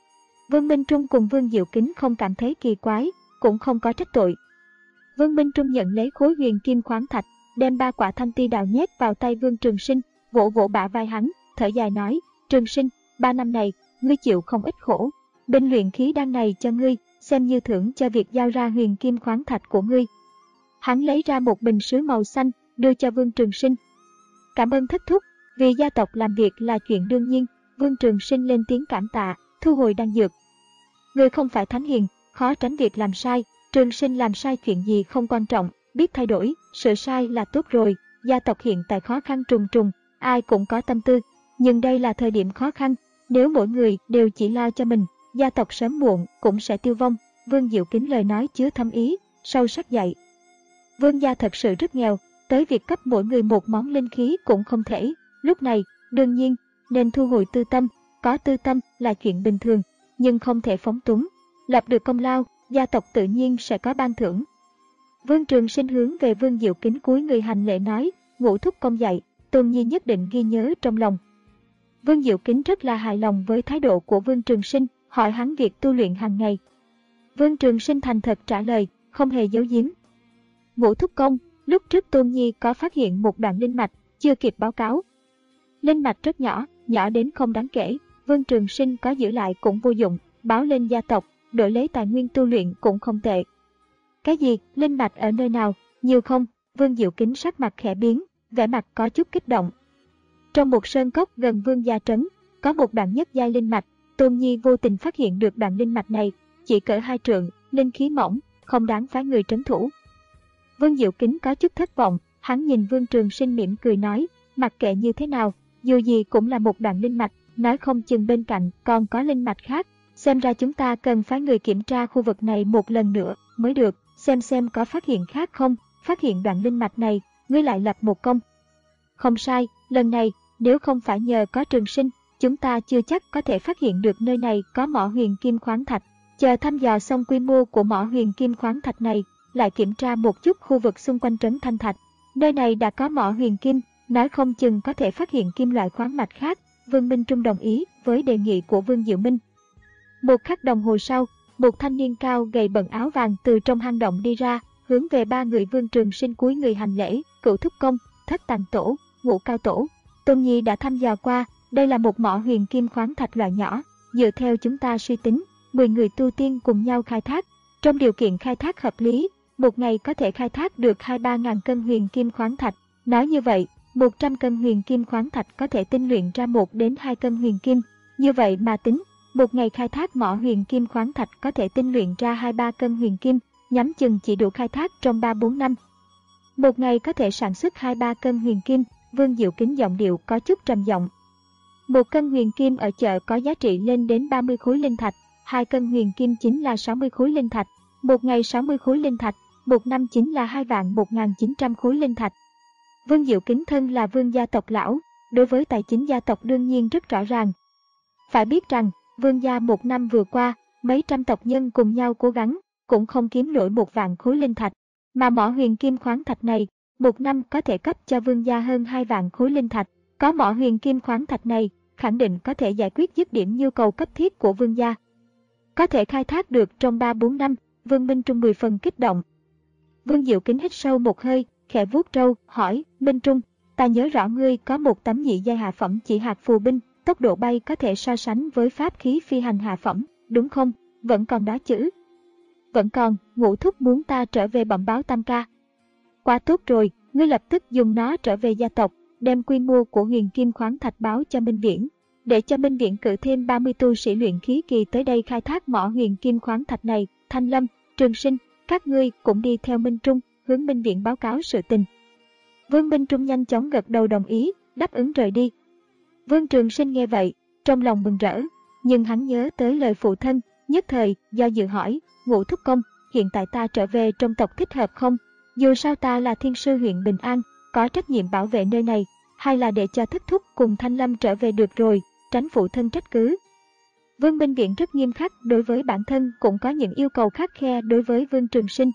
Vương Minh Trung cùng Vương Diệu Kính không cảm thấy kỳ quái, cũng không có trách tội. Vương Minh Trung nhận lấy khối huyền kim khoáng thạch, đem ba quả thanh ti đào nhét vào tay Vương Trường Sinh, vỗ vỗ bả vai hắn, thở dài nói, Trường Sinh, ba năm này, ngươi chịu không ít khổ. Bên luyện khí đan này cho ngươi, xem như thưởng cho việc giao ra huyền kim khoáng thạch của ngươi. Hắn lấy ra một bình sứ màu xanh, đưa cho Vương Trường Sinh. Cảm ơn thất thúc, vì gia tộc làm việc là chuyện đương nhiên. Vương Trường Sinh lên tiếng cảm tạ, thu hồi đan dược. Ngươi không phải thánh hiền, khó tránh việc làm sai. Trường Sinh làm sai chuyện gì không quan trọng, biết thay đổi, sửa sai là tốt rồi. Gia tộc hiện tại khó khăn trùng trùng, ai cũng có tâm tư. Nhưng đây là thời điểm khó khăn, nếu mỗi người đều chỉ lo cho mình, gia tộc sớm muộn cũng sẽ tiêu vong. Vương Diệu Kính lời nói chứa thâm ý, sâu sắc dạy. Vương gia thật sự rất nghèo, tới việc cấp mỗi người một món linh khí cũng không thể. Lúc này, đương nhiên, nên thu hồi tư tâm, có tư tâm là chuyện bình thường, nhưng không thể phóng túng. Lập được công lao, gia tộc tự nhiên sẽ có ban thưởng. Vương Trường Sinh hướng về Vương Diệu Kính cúi người hành lễ nói, Ngũ thúc công dạy, Tôn Nhi nhất định ghi nhớ trong lòng. Vương Diệu Kính rất là hài lòng với thái độ của Vương Trường Sinh, hỏi hắn việc tu luyện hàng ngày. Vương Trường Sinh thành thật trả lời, không hề giấu giếm. Ngũ thúc công, lúc trước Tôn Nhi có phát hiện một đoạn linh mạch, chưa kịp báo cáo. Linh mạch rất nhỏ, nhỏ đến không đáng kể, Vương Trường Sinh có giữ lại cũng vô dụng, báo lên gia tộc, đổi lấy tài nguyên tu luyện cũng không tệ. Cái gì, linh mạch ở nơi nào, nhiều không? Vương Diệu Kính sắc mặt khẽ biến, vẻ mặt có chút kích động. Trong một sơn cốc gần Vương gia trấn, có một đoạn nhất giai linh mạch, Tôn Nhi vô tình phát hiện được đoạn linh mạch này, chỉ cỡ hai trượng, linh khí mỏng, không đáng phái người trấn thủ. Vương Diệu Kính có chút thất vọng, hắn nhìn Vương Trường Sinh mỉm cười nói, mặc kệ như thế nào, dù gì cũng là một đoạn linh mạch, nói không chừng bên cạnh còn có linh mạch khác, xem ra chúng ta cần phái người kiểm tra khu vực này một lần nữa mới được, xem xem có phát hiện khác không, phát hiện đoạn linh mạch này, ngươi lại lập một công. Không sai, lần này, nếu không phải nhờ có Trường Sinh, chúng ta chưa chắc có thể phát hiện được nơi này có mỏ huyền kim khoáng thạch. Chờ thăm dò xong quy mô của mỏ huyền kim khoáng thạch này, lại kiểm tra một chút khu vực xung quanh trấn Thanh Thạch. Nơi này đã có mỏ huyền kim, nói không chừng có thể phát hiện kim loại khoáng mạch khác. Vương Minh Trung đồng ý với đề nghị của Vương Diệu Minh. Một khắc đồng hồ sau, một thanh niên cao gầy bận áo vàng từ trong hang động đi ra, hướng về ba người Vương Trường Sinh cúi người hành lễ, Cửu thúc công, Thất tàng tổ, Ngũ cao tổ. Tôn Nhi đã thăm dò qua, đây là một mỏ huyền kim khoáng thạch loại nhỏ, dựa theo chúng ta suy tính, mười người tu tiên cùng nhau khai thác. Trong điều kiện khai thác hợp lý, một ngày có thể khai thác được hai ba ngàn cân huyền kim khoáng thạch. Nói như vậy, một trăm cân huyền kim khoáng thạch có thể tinh luyện ra một đến hai cân huyền kim. Như vậy mà tính, một ngày khai thác mỏ huyền kim khoáng thạch có thể tinh luyện ra hai ba cân huyền kim, nhắm chừng chỉ đủ khai thác trong ba bốn năm. Một ngày có thể sản xuất hai ba cân huyền kim, Vương Diệu Kính giọng điệu có chút trầm giọng. Một cân huyền kim ở chợ có giá trị lên đến ba mươi khối linh thạch, hai cân huyền kim chính là sáu mươi khối linh thạch, một ngày sáu mươi khối linh thạch, một năm chính là hai vạn một nghìn chín trăm khối linh thạch. Vương Diệu Kính thân là vương gia tộc lão, đối với tài chính gia tộc đương nhiên rất rõ ràng. Phải biết rằng, vương gia một năm vừa qua, mấy trăm tộc nhân cùng nhau cố gắng, cũng không kiếm nổi một vạn khối linh thạch. Mà mỏ huyền kim khoáng thạch này, một năm có thể cấp cho vương gia hơn hai vạn khối linh thạch. Có mỏ huyền kim khoáng thạch này, khẳng định có thể giải quyết dứt điểm nhu cầu cấp thiết của vương gia. Có thể khai thác được trong ba bốn năm, Vương Minh Trung mười phần kích động. Vương Diệu Kính hít sâu một hơi, khẽ vuốt râu, hỏi, Minh Trung, ta nhớ rõ ngươi có một tấm nhị giai hạ phẩm chỉ hạt phù binh, tốc độ bay có thể so sánh với pháp khí phi hành hạ phẩm, đúng không? Vẫn còn đó chứ? Vẫn còn, Ngũ thúc muốn ta trở về bẩm báo Tam ca. Quá tốt rồi, ngươi lập tức dùng nó trở về gia tộc, đem quy mô của huyền kim khoáng thạch báo cho Minh Viễn, để cho Minh Viễn cử thêm ba mươi tu sĩ luyện khí kỳ tới đây khai thác mỏ huyền kim khoáng thạch này. Thanh Lâm, Trường Sinh, các ngươi cũng đi theo Minh Trung, hướng Minh Viễn báo cáo sự tình. Vương Minh Trung nhanh chóng gật đầu đồng ý, đáp ứng rời đi. Vương Trường Sinh nghe vậy, trong lòng mừng rỡ, nhưng hắn nhớ tới lời phụ thân, nhất thời do dự hỏi, Ngũ thúc công, hiện tại ta trở về trong tộc thích hợp không? Dù sao ta là thiên sư huyện Bình An, có trách nhiệm bảo vệ nơi này, hay là để cho Thất thúc cùng Thanh Lâm trở về được rồi, tránh phụ thân trách cứ. Vương Minh Viễn rất nghiêm khắc đối với bản thân, cũng có những yêu cầu khắt khe đối với Vương Trường Sinh.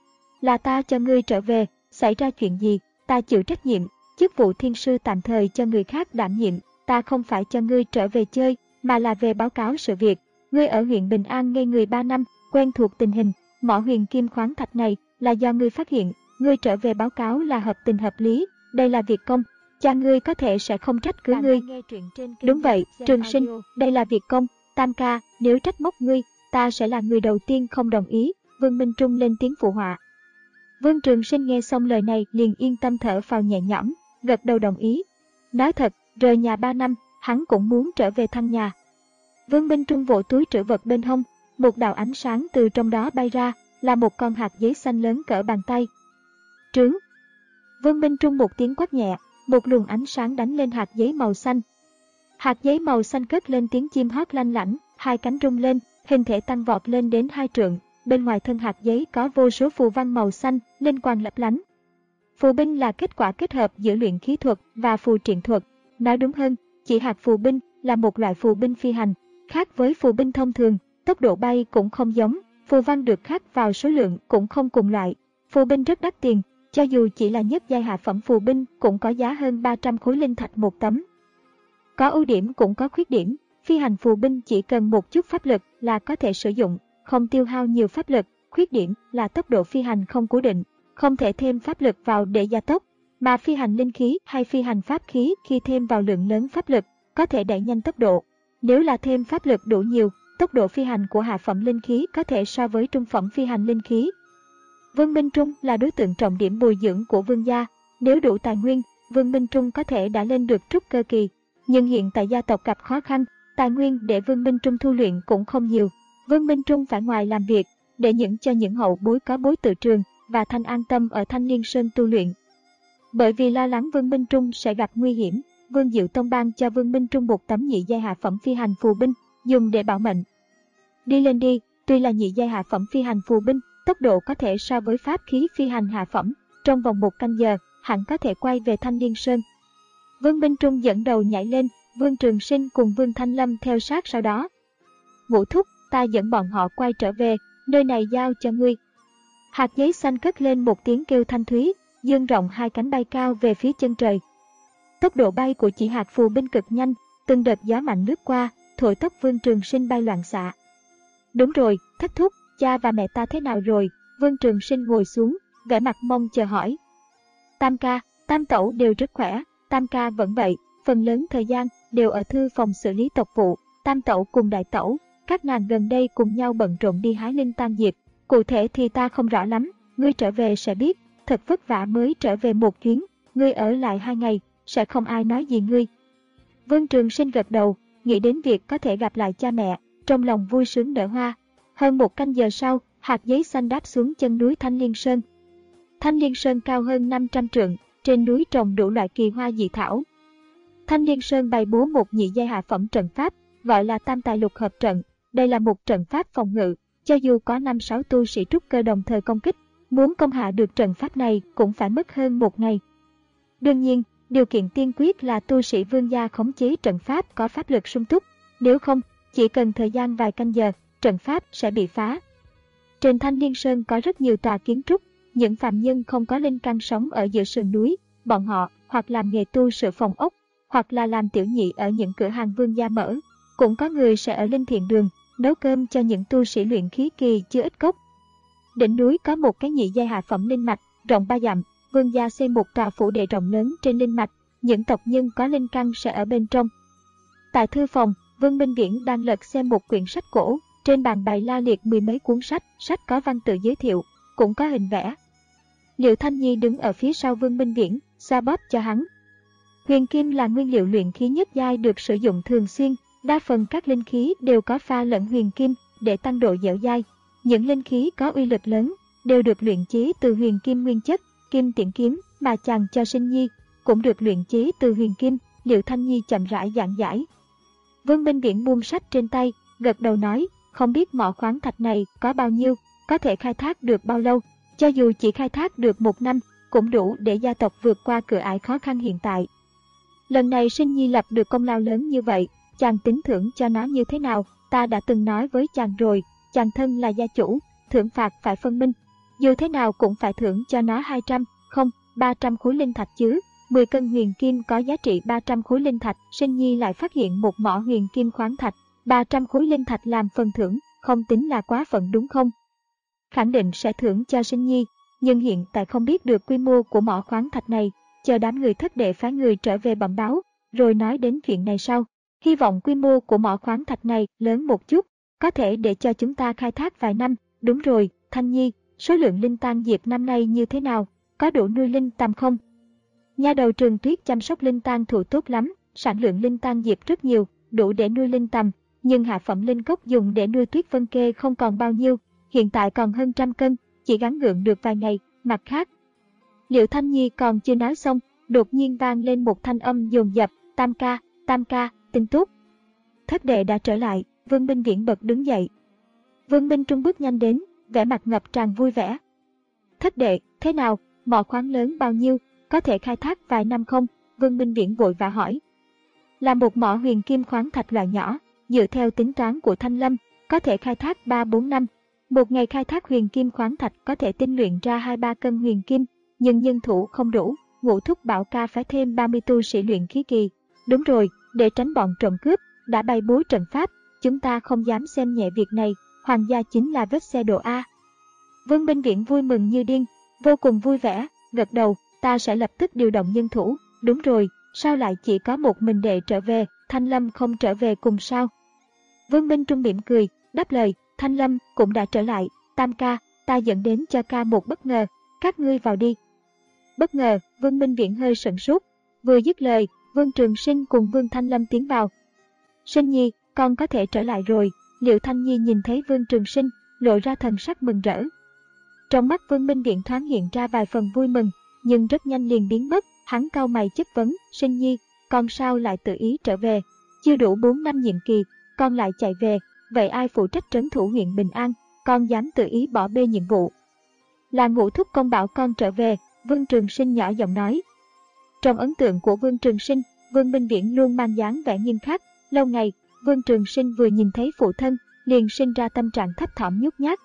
Là ta cho ngươi trở về, xảy ra chuyện gì, ta chịu trách nhiệm, chức vụ thiên sư tạm thời cho người khác đảm nhiệm, ta không phải cho ngươi trở về chơi, mà là về báo cáo sự việc. Ngươi ở huyện Bình An ngây người ba năm, quen thuộc tình hình, mỏ huyền kim khoáng thạch này là do ngươi phát hiện, ngươi trở về báo cáo là hợp tình hợp lý, đây là việc công, cha ngươi có thể sẽ không trách cứ ngươi. Đúng vậy, Trường Sinh, đây là việc công, Tam ca, nếu trách móc ngươi, ta sẽ là người đầu tiên không đồng ý, Vương Minh Trung lên tiếng phụ họa. Vương Trường Sinh nghe xong lời này liền yên tâm thở phào nhẹ nhõm, gật đầu đồng ý. Nói thật, rời nhà ba năm, hắn cũng muốn trở về thăm nhà. Vương Minh Trung vỗ túi trữ vật bên hông, một đạo ánh sáng từ trong đó bay ra, là một con hạt giấy xanh lớn cỡ bàn tay. Trướng. Vương Minh Trung một tiếng quát nhẹ, một luồng ánh sáng đánh lên hạt giấy màu xanh. Hạt giấy màu xanh cất lên tiếng chim hót lanh lảnh, hai cánh rung lên, hình thể tăng vọt lên đến hai trượng. Bên ngoài thân hạt giấy có vô số phù văn màu xanh, linh quang lấp lánh. Phù binh là kết quả kết hợp giữa luyện khí thuật và phù triện thuật. Nói đúng hơn, chỉ hạt phù binh là một loại phù binh phi hành, khác với phù binh thông thường, tốc độ bay cũng không giống, phù văn được khắc vào số lượng cũng không cùng loại. Phù binh rất đắt tiền, cho dù chỉ là nhất giai hạ phẩm phù binh cũng có giá hơn ba trăm khối linh thạch một tấm. Có ưu điểm cũng có khuyết điểm, phi hành phù binh chỉ cần một chút pháp lực là có thể sử dụng, không tiêu hao nhiều pháp lực, khuyết điểm là tốc độ phi hành không cố định, không thể thêm pháp lực vào để gia tốc, mà phi hành linh khí hay phi hành pháp khí khi thêm vào lượng lớn pháp lực, có thể đẩy nhanh tốc độ. Nếu là thêm pháp lực đủ nhiều, tốc độ phi hành của hạ phẩm linh khí có thể so với trung phẩm phi hành linh khí. Vương Minh Trung là đối tượng trọng điểm bồi dưỡng của Vương gia, nếu đủ tài nguyên, Vương Minh Trung có thể đã lên được trúc cơ kỳ, nhưng hiện tại gia tộc gặp khó khăn, tài nguyên để Vương Minh Trung tu luyện cũng không nhiều. Vương Minh Trung phải ngoài làm việc, để những cho những hậu bối có bối tự trường và Thanh an tâm ở Thanh Liên Sơn tu luyện. Bởi vì lo lắng Vương Minh Trung sẽ gặp nguy hiểm, Vương Diệu Tông ban cho Vương Minh Trung một tấm nhị giai hạ phẩm phi hành phù binh, dùng để bảo mệnh. Đi lên đi, tuy là nhị giai hạ phẩm phi hành phù binh, tốc độ có thể so với pháp khí phi hành hạ phẩm, trong vòng một canh giờ, hẳn có thể quay về Thanh Liên Sơn. Vương Minh Trung dẫn đầu nhảy lên, Vương Trường Sinh cùng Vương Thanh Lâm theo sát sau đó. Ngũ thúc, ta dẫn bọn họ quay trở về, nơi này giao cho ngươi. Hạt giấy xanh cất lên một tiếng kêu thanh thúy, dương rộng hai cánh bay cao về phía chân trời. Tốc độ bay của chỉ hạt phù binh cực nhanh, từng đợt gió mạnh lướt qua, thổi tóc Vương Trường Sinh bay loạn xạ. Đúng rồi, thất thúc, cha và mẹ ta thế nào rồi? Vương Trường Sinh ngồi xuống, vẻ mặt mong chờ hỏi. Tam ca, Tam tẩu đều rất khỏe, Tam ca vẫn vậy, phần lớn thời gian đều ở thư phòng xử lý tộc vụ. Tam tẩu cùng đại tẩu, các nàng gần đây cùng nhau bận rộn đi hái linh tan diệp. Cụ thể thì ta không rõ lắm, ngươi trở về sẽ biết, thật vất vả mới trở về một chuyến, ngươi ở lại hai ngày, sẽ không ai nói gì ngươi. Vương Trường Sinh gật đầu, nghĩ đến việc có thể gặp lại cha mẹ, trong lòng vui sướng nở hoa. Hơn một canh giờ sau, hạt giấy xanh đáp xuống chân núi Thanh Liên Sơn. Thanh Liên Sơn cao hơn năm trăm trượng, trên núi trồng đủ loại kỳ hoa dị thảo. Thanh Liên Sơn bày bố một nhị giai hạ phẩm trận pháp, gọi là Tam Tài Lục Hợp Trận. Đây là một trận pháp phòng ngự, cho dù có năm sáu tu sĩ trúc cơ đồng thời công kích, muốn công hạ được trận pháp này cũng phải mất hơn một ngày. Đương nhiên, điều kiện tiên quyết là tu sĩ Vương gia khống chế trận pháp có pháp lực sung túc, nếu không, chỉ cần thời gian vài canh giờ, trận pháp sẽ bị phá. Trên Thanh Liên Sơn có rất nhiều tòa kiến trúc, những phạm nhân không có linh căn sống ở giữa sườn núi, bọn họ hoặc làm nghề tu sửa phòng ốc, hoặc là làm tiểu nhị ở những cửa hàng Vương gia mở, cũng có người sẽ ở linh thiện đường, nấu cơm cho những tu sĩ luyện khí kỳ chưa ít cốc. Đỉnh núi có một cái nhị giai hạ phẩm linh mạch, rộng ba dặm, Vương gia xây một tòa phủ đệ rộng lớn trên linh mạch, những tộc nhân có linh căn sẽ ở bên trong. Tại thư phòng, Vương Minh Viễn đang lật xem một quyển sách cổ, trên bàn bày la liệt mười mấy cuốn sách, sách có văn tự giới thiệu, cũng có hình vẽ. Liệu Thanh Nhi đứng ở phía sau Vương Minh Viễn, xoa bóp cho hắn. Huyền kim là nguyên liệu luyện khí nhất giai được sử dụng thường xuyên, đa phần các linh khí đều có pha lẫn huyền kim để tăng độ dẻo dai. Những linh khí có uy lực lớn đều được luyện chế từ huyền kim nguyên chất, kim tiễn kiếm mà chàng cho Sinh Nhi cũng được luyện chế từ huyền kim. Liệu Thanh Nhi chậm rãi giảng giải. Vương Minh Viễn buông sách trên tay, gật đầu nói, không biết mỏ khoáng thạch này có bao nhiêu, có thể khai thác được bao lâu, cho dù chỉ khai thác được một năm, cũng đủ để gia tộc vượt qua cửa ải khó khăn hiện tại. Lần này Sinh Nhi lập được công lao lớn như vậy, chàng tính thưởng cho nó như thế nào, ta đã từng nói với chàng rồi, chàng thân là gia chủ, thưởng phạt phải phân minh, dù thế nào cũng phải thưởng cho nó hai trăm, không, ba trăm khối linh thạch chứ. mười cân huyền kim có giá trị ba trăm khối linh thạch, Sinh Nhi lại phát hiện một mỏ huyền kim khoáng thạch. ba trăm khối linh thạch làm phần thưởng, không tính là quá phận đúng không? Khẳng định sẽ thưởng cho Sinh Nhi, nhưng hiện tại không biết được quy mô của mỏ khoáng thạch này, chờ đám người Thất Đệ phái người trở về bẩm báo, rồi nói đến chuyện này sau. Hy vọng quy mô của mỏ khoáng thạch này lớn một chút, có thể để cho chúng ta khai thác vài năm. Đúng rồi, Thanh Nhi, số lượng linh tang diệp năm nay như thế nào, có đủ nuôi linh tầm không? Nha đầu Trường Tuyết chăm sóc linh tang thụ tốt lắm, sản lượng linh tang diệp rất nhiều, đủ để nuôi linh tầm, nhưng hạ phẩm linh cốc dùng để nuôi Tuyết Vân Kê không còn bao nhiêu, hiện tại còn hơn trăm cân, chỉ gắng gượng được vài ngày. Mặt khác, Liệu Thanh Nhi còn chưa nói xong, đột nhiên vang lên một thanh âm dồn dập, Tam ca, Tam ca, tin tốt. Thất Đệ đã trở lại, Vương Minh Viễn bật đứng dậy. Vương Minh Trung bước nhanh đến, vẻ mặt ngập tràn vui vẻ. Thất Đệ, thế nào, mỏ khoáng lớn bao nhiêu, có thể khai thác vài năm không? Vương Minh Viễn vội vã hỏi. Là một mỏ huyền kim khoáng thạch loại nhỏ, dựa theo tính toán của Thanh Lâm, có thể khai thác ba bốn năm. Một ngày khai thác huyền kim khoáng thạch có thể tinh luyện ra hai ba cân huyền kim, nhưng nhân thủ không đủ, Ngũ Thúc bảo ca phải thêm ba mươi tu sĩ luyện khí kỳ. Đúng rồi, để tránh bọn trộm cướp, đã bày bố trận pháp, chúng ta không dám xem nhẹ việc này, hoàng gia chính là vết xe đổ A. Vương Minh Viễn vui mừng như điên, vô cùng vui vẻ, gật đầu, ta sẽ lập tức điều động nhân thủ. Đúng rồi, sao lại chỉ có một mình đệ trở về, Thanh Lâm không trở về cùng sao? Vương Minh Trung mỉm cười, đáp lời, Thanh Lâm cũng đã trở lại, Tam ca, ta dẫn đến cho ca một bất ngờ, các ngươi vào đi. Bất ngờ, Vương Minh Viễn hơi sửng sốt, vừa dứt lời, Vương Trường Sinh cùng Vương Thanh Lâm tiến vào. Sinh Nhi, con có thể trở lại rồi. Liệu Thanh Nhi nhìn thấy Vương Trường Sinh, lộ ra thần sắc mừng rỡ. Trong mắt Vương Minh Viễn thoáng hiện ra vài phần vui mừng, nhưng rất nhanh liền biến mất. Hắn cau mày chất vấn, Sinh Nhi, con sao lại tự ý trở về? Chưa đủ bốn năm nhiệm kỳ, con lại chạy về, vậy ai phụ trách trấn thủ huyện Bình An? Con dám tự ý bỏ bê nhiệm vụ? Là Ngũ Thúc công bảo con trở về, Vương Trường Sinh nhỏ giọng nói. Trong ấn tượng của Vương Trường Sinh, Vương Minh Viễn luôn mang dáng vẻ nghiêm khắc. Lâu ngày, Vương Trường Sinh vừa nhìn thấy phụ thân, liền sinh ra tâm trạng thấp thỏm nhút nhát.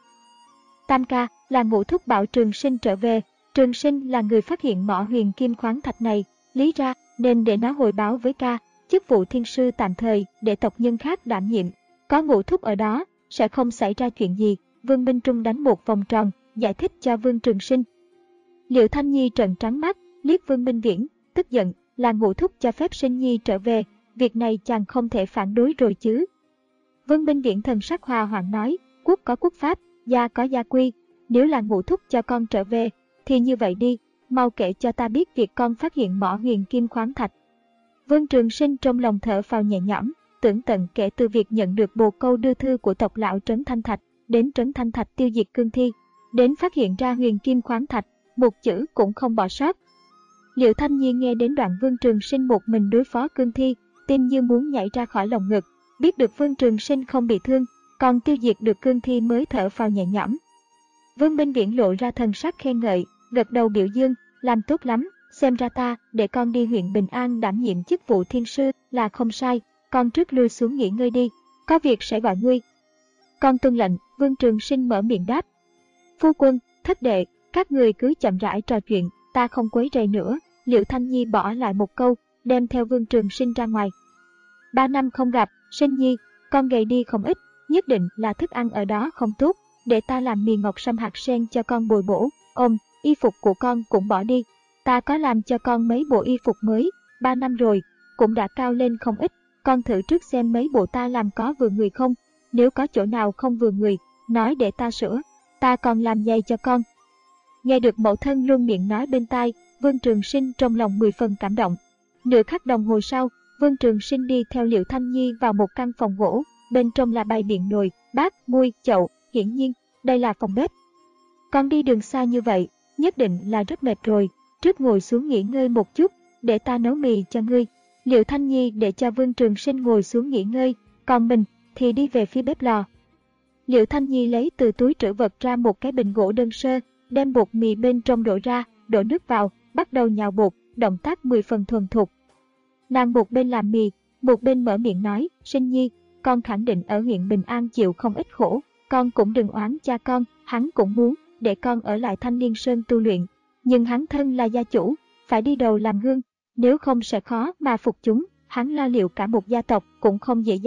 Tam ca, là Ngũ Thúc bảo Trường Sinh trở về. Trường Sinh là người phát hiện mỏ huyền kim khoáng thạch này, lý ra nên để nó hồi báo với ca, chức vụ thiên sư tạm thời để tộc nhân khác đảm nhiệm. Có Ngũ Thúc ở đó, sẽ không xảy ra chuyện gì. Vương Minh Trung đánh một vòng tròn, giải thích cho Vương Trường Sinh. Liệu Thanh Nhi trợn trắng mắt, liếc Vương Minh Viễn, tức giận, là Ngũ Thúc cho phép Sinh Nhi trở về, việc này chàng không thể phản đối rồi chứ. Vương Minh Viễn thần sắc hòa hoãn nói, quốc có quốc pháp, gia có gia quy, nếu là Ngũ Thúc cho con trở về, thì như vậy đi, mau kể cho ta biết việc con phát hiện mỏ huyền kim khoáng thạch. Vương Trường Sinh trong lòng thở phào nhẹ nhõm, tưởng tận kể từ việc nhận được bồ câu đưa thư của tộc lão Trấn Thanh Thạch, đến Trấn Thanh Thạch tiêu diệt cương thi, đến phát hiện ra huyền kim khoáng thạch, một chữ cũng không bỏ sót. Liệu Thanh Nhi nghe đến đoạn Vương Trường Sinh một mình đối phó cương thi, tim như muốn nhảy ra khỏi lồng ngực, biết được Vương Trường Sinh không bị thương, còn tiêu diệt được cương thi mới thở phào nhẹ nhõm. Vương Minh Viễn lộ ra thần sắc khen ngợi, gật đầu biểu dương, làm tốt lắm, xem ra ta để con đi huyện Bình An đảm nhiệm chức vụ thiên sư là không sai, con trước lui xuống nghỉ ngơi đi, có việc sẽ gọi ngươi. Con tuân lệnh, Vương Trường Sinh mở miệng đáp. Phu quân, Thất Đệ, các người cứ chậm rãi trò chuyện, ta không quấy rầy nữa. Liệu Thanh Nhi bỏ lại một câu, đem theo Vương Trường Sinh ra ngoài. Ba năm không gặp, Sinh Nhi, con gầy đi không ít, nhất định là thức ăn ở đó không tốt, để ta làm mì ngọc sâm hạt sen cho con bồi bổ. Ôm, y phục của con cũng bỏ đi, ta có làm cho con mấy bộ y phục mới, ba năm rồi, cũng đã cao lên không ít, con thử trước xem mấy bộ ta làm có vừa người không, nếu có chỗ nào không vừa người, nói để ta sửa, ta còn làm giày cho con. Nghe được mẫu thân luôn miệng nói bên tai, Vương Trường Sinh trong lòng mười phần cảm động. Nửa khắc đồng hồ sau, Vương Trường Sinh đi theo Liệu Thanh Nhi vào một căn phòng gỗ, bên trong là bày biện nồi, bát, muôi, chậu, hiển nhiên, đây là phòng bếp. Con đi đường xa như vậy, nhất định là rất mệt rồi, trước ngồi xuống nghỉ ngơi một chút, để ta nấu mì cho ngươi. Liệu Thanh Nhi để cho Vương Trường Sinh ngồi xuống nghỉ ngơi, còn mình thì đi về phía bếp lò. Liệu Thanh Nhi lấy từ túi trữ vật ra một cái bình gỗ đơn sơ, đem bột mì bên trong đổ ra, đổ nước vào, bắt đầu nhào bột, động tác mười phần thuần thục. Nàng một bên làm mì, một bên mở miệng nói, Sinh Nhi, con khẳng định ở huyện Bình An chịu không ít khổ, con cũng đừng oán cha con, hắn cũng muốn để con ở lại Thanh Liên Sơn tu luyện, nhưng hắn thân là gia chủ, phải đi đầu làm gương, nếu không sẽ khó mà phục chúng, hắn lo liệu cả một gia tộc cũng không dễ dàng,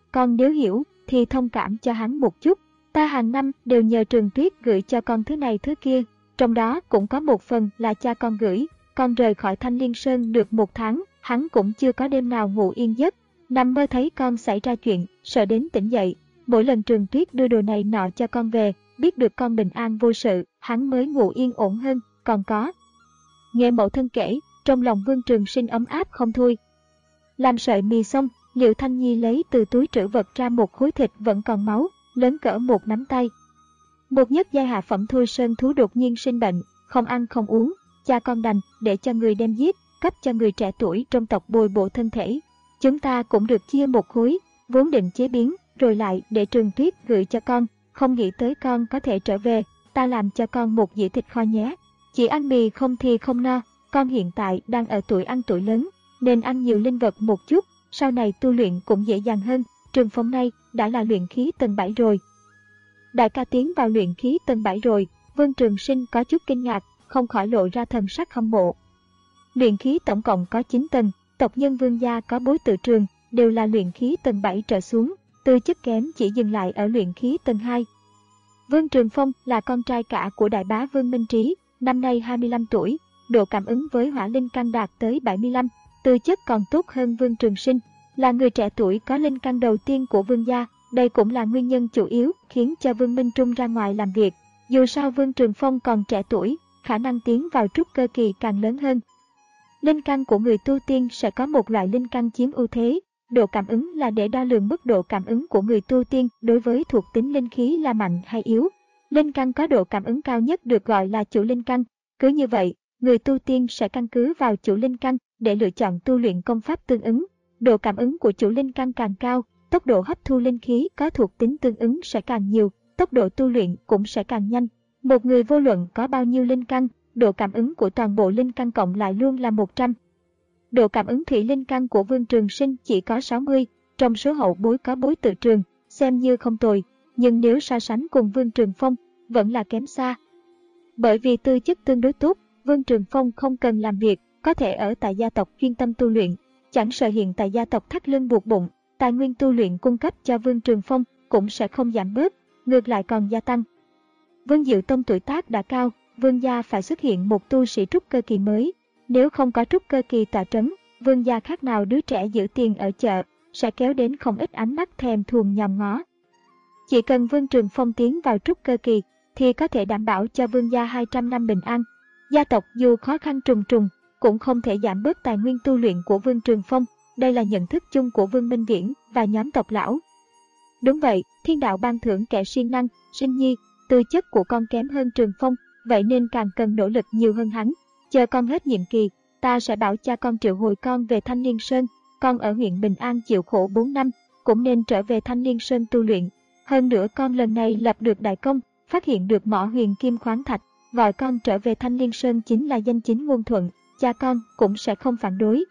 con nếu hiểu thì thông cảm cho hắn một chút. Ta hàng năm đều nhờ Trường Tuyết gửi cho con thứ này thứ kia, trong đó cũng có một phần là cha con gửi. Con rời khỏi Thanh Liên Sơn được một tháng, hắn cũng chưa có đêm nào ngủ yên giấc. Nằm mơ thấy con xảy ra chuyện, sợ đến tỉnh dậy. Mỗi lần Trường Tuyết đưa đồ này nọ cho con về, biết được con bình an vô sự, hắn mới ngủ yên ổn hơn. Còn có. Nghe mẫu thân kể, trong lòng Vương Trường Sinh ấm áp không thôi. Làm sợi mì xong, Liệu Thanh Nhi lấy từ túi trữ vật ra một khối thịt vẫn còn máu, lớn cỡ một nắm tay. Một nhất giai hạ phẩm thôi sơn thú đột nhiên sinh bệnh, không ăn không uống, cha con đành để cho người đem giết, cấp cho người trẻ tuổi trong tộc bồi bổ thân thể. Chúng ta cũng được chia một khối, vốn định chế biến, rồi lại để Trường Tuyết gửi cho con, không nghĩ tới con có thể trở về, ta làm cho con một dĩa thịt kho nhé. Chỉ ăn mì không thì không no, con hiện tại đang ở tuổi ăn tuổi lớn, nên ăn nhiều linh vật một chút, sau này tu luyện cũng dễ dàng hơn. Trường Phong này đã là luyện khí tầng bảy rồi. Đại ca tiến vào luyện khí tầng bảy rồi, Vương Trường Sinh có chút kinh ngạc, không khỏi lộ ra thần sắc hâm mộ. Luyện khí tổng cộng có chín tầng, tộc nhân Vương gia có bối tự trường, đều là luyện khí tầng bảy trở xuống, tư chất kém chỉ dừng lại ở luyện khí tầng hai. Vương Trường Phong là con trai cả của đại bá Vương Minh Trí, năm nay hai mươi lăm tuổi, độ cảm ứng với hỏa linh căn đạt tới bảy mươi lăm, tư chất còn tốt hơn Vương Trường Sinh, là người trẻ tuổi có linh căn đầu tiên của Vương gia. Đây cũng là nguyên nhân chủ yếu khiến cho Vương Minh Trung ra ngoài làm việc. Dù sao Vương Trường Phong còn trẻ tuổi, khả năng tiến vào trúc cơ kỳ càng lớn hơn. Linh căn của người tu tiên sẽ có một loại linh căn chiếm ưu thế. Độ cảm ứng là để đo lường mức độ cảm ứng của người tu tiên đối với thuộc tính linh khí là mạnh hay yếu. Linh căn có độ cảm ứng cao nhất được gọi là chủ linh căn. Cứ như vậy, người tu tiên sẽ căn cứ vào chủ linh căn để lựa chọn tu luyện công pháp tương ứng. Độ cảm ứng của chủ linh căn càng cao, tốc độ hấp thu linh khí có thuộc tính tương ứng sẽ càng nhiều, tốc độ tu luyện cũng sẽ càng nhanh. Một người vô luận có bao nhiêu linh căn, độ cảm ứng của toàn bộ linh căn cộng lại luôn là một trăm. Độ cảm ứng thủy linh căn của Vương Trường Sinh chỉ có sáu mươi, trong số hậu bối có bối tự trường, xem như không tồi, nhưng nếu so sánh cùng Vương Trường Phong, vẫn là kém xa. Bởi vì tư chất tương đối tốt, Vương Trường Phong không cần làm việc, có thể ở tại gia tộc chuyên tâm tu luyện, chẳng sợ hiện tại gia tộc thắt lưng buộc bụng, tài nguyên tu luyện cung cấp cho Vương Trường Phong cũng sẽ không giảm bớt, ngược lại còn gia tăng. Vương Diệu Tông tuổi tác đã cao, Vương gia phải xuất hiện một tu sĩ trúc cơ kỳ mới. Nếu không có trúc cơ kỳ tọa trấn, Vương gia khác nào đứa trẻ giữ tiền ở chợ, sẽ kéo đến không ít ánh mắt thèm thuồng nhòm ngó. Chỉ cần Vương Trường Phong tiến vào trúc cơ kỳ, thì có thể đảm bảo cho Vương gia hai trăm năm bình an. Gia tộc dù khó khăn trùng trùng, cũng không thể giảm bớt tài nguyên tu luyện của Vương Trường Phong. Đây là nhận thức chung của Vương Minh Viễn và nhóm tộc lão. Đúng vậy, thiên đạo ban thưởng kẻ siêng năng, sinh nhi, tư chất của con kém hơn Trường Phong, vậy nên càng cần nỗ lực nhiều hơn hắn. Chờ con hết nhiệm kỳ, ta sẽ bảo cha con triệu hồi con về Thanh Liên Sơn, con ở huyện Bình An chịu khổ bốn năm, cũng nên trở về Thanh Liên Sơn tu luyện. Hơn nữa con lần này lập được đại công, phát hiện được mỏ huyền kim khoáng thạch, gọi con trở về Thanh Liên Sơn chính là danh chính ngôn thuận, cha con cũng sẽ không phản đối.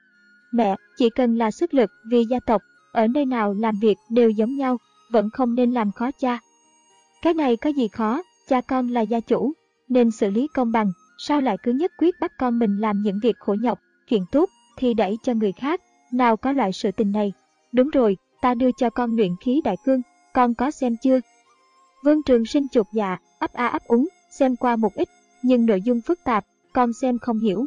Mẹ, chỉ cần là sức lực vì gia tộc, ở nơi nào làm việc đều giống nhau, vẫn không nên làm khó cha. Cái này có gì khó, cha con là gia chủ, nên xử lý công bằng, sao lại cứ nhất quyết bắt con mình làm những việc khổ nhọc, chuyện tốt thì đẩy cho người khác, nào có loại sự tình này. Đúng rồi, ta đưa cho con luyện khí đại cương, con có xem chưa? Vương Trường Sinh chột dạ, ấp a ấp úng, xem qua một ít, nhưng nội dung phức tạp, con xem không hiểu.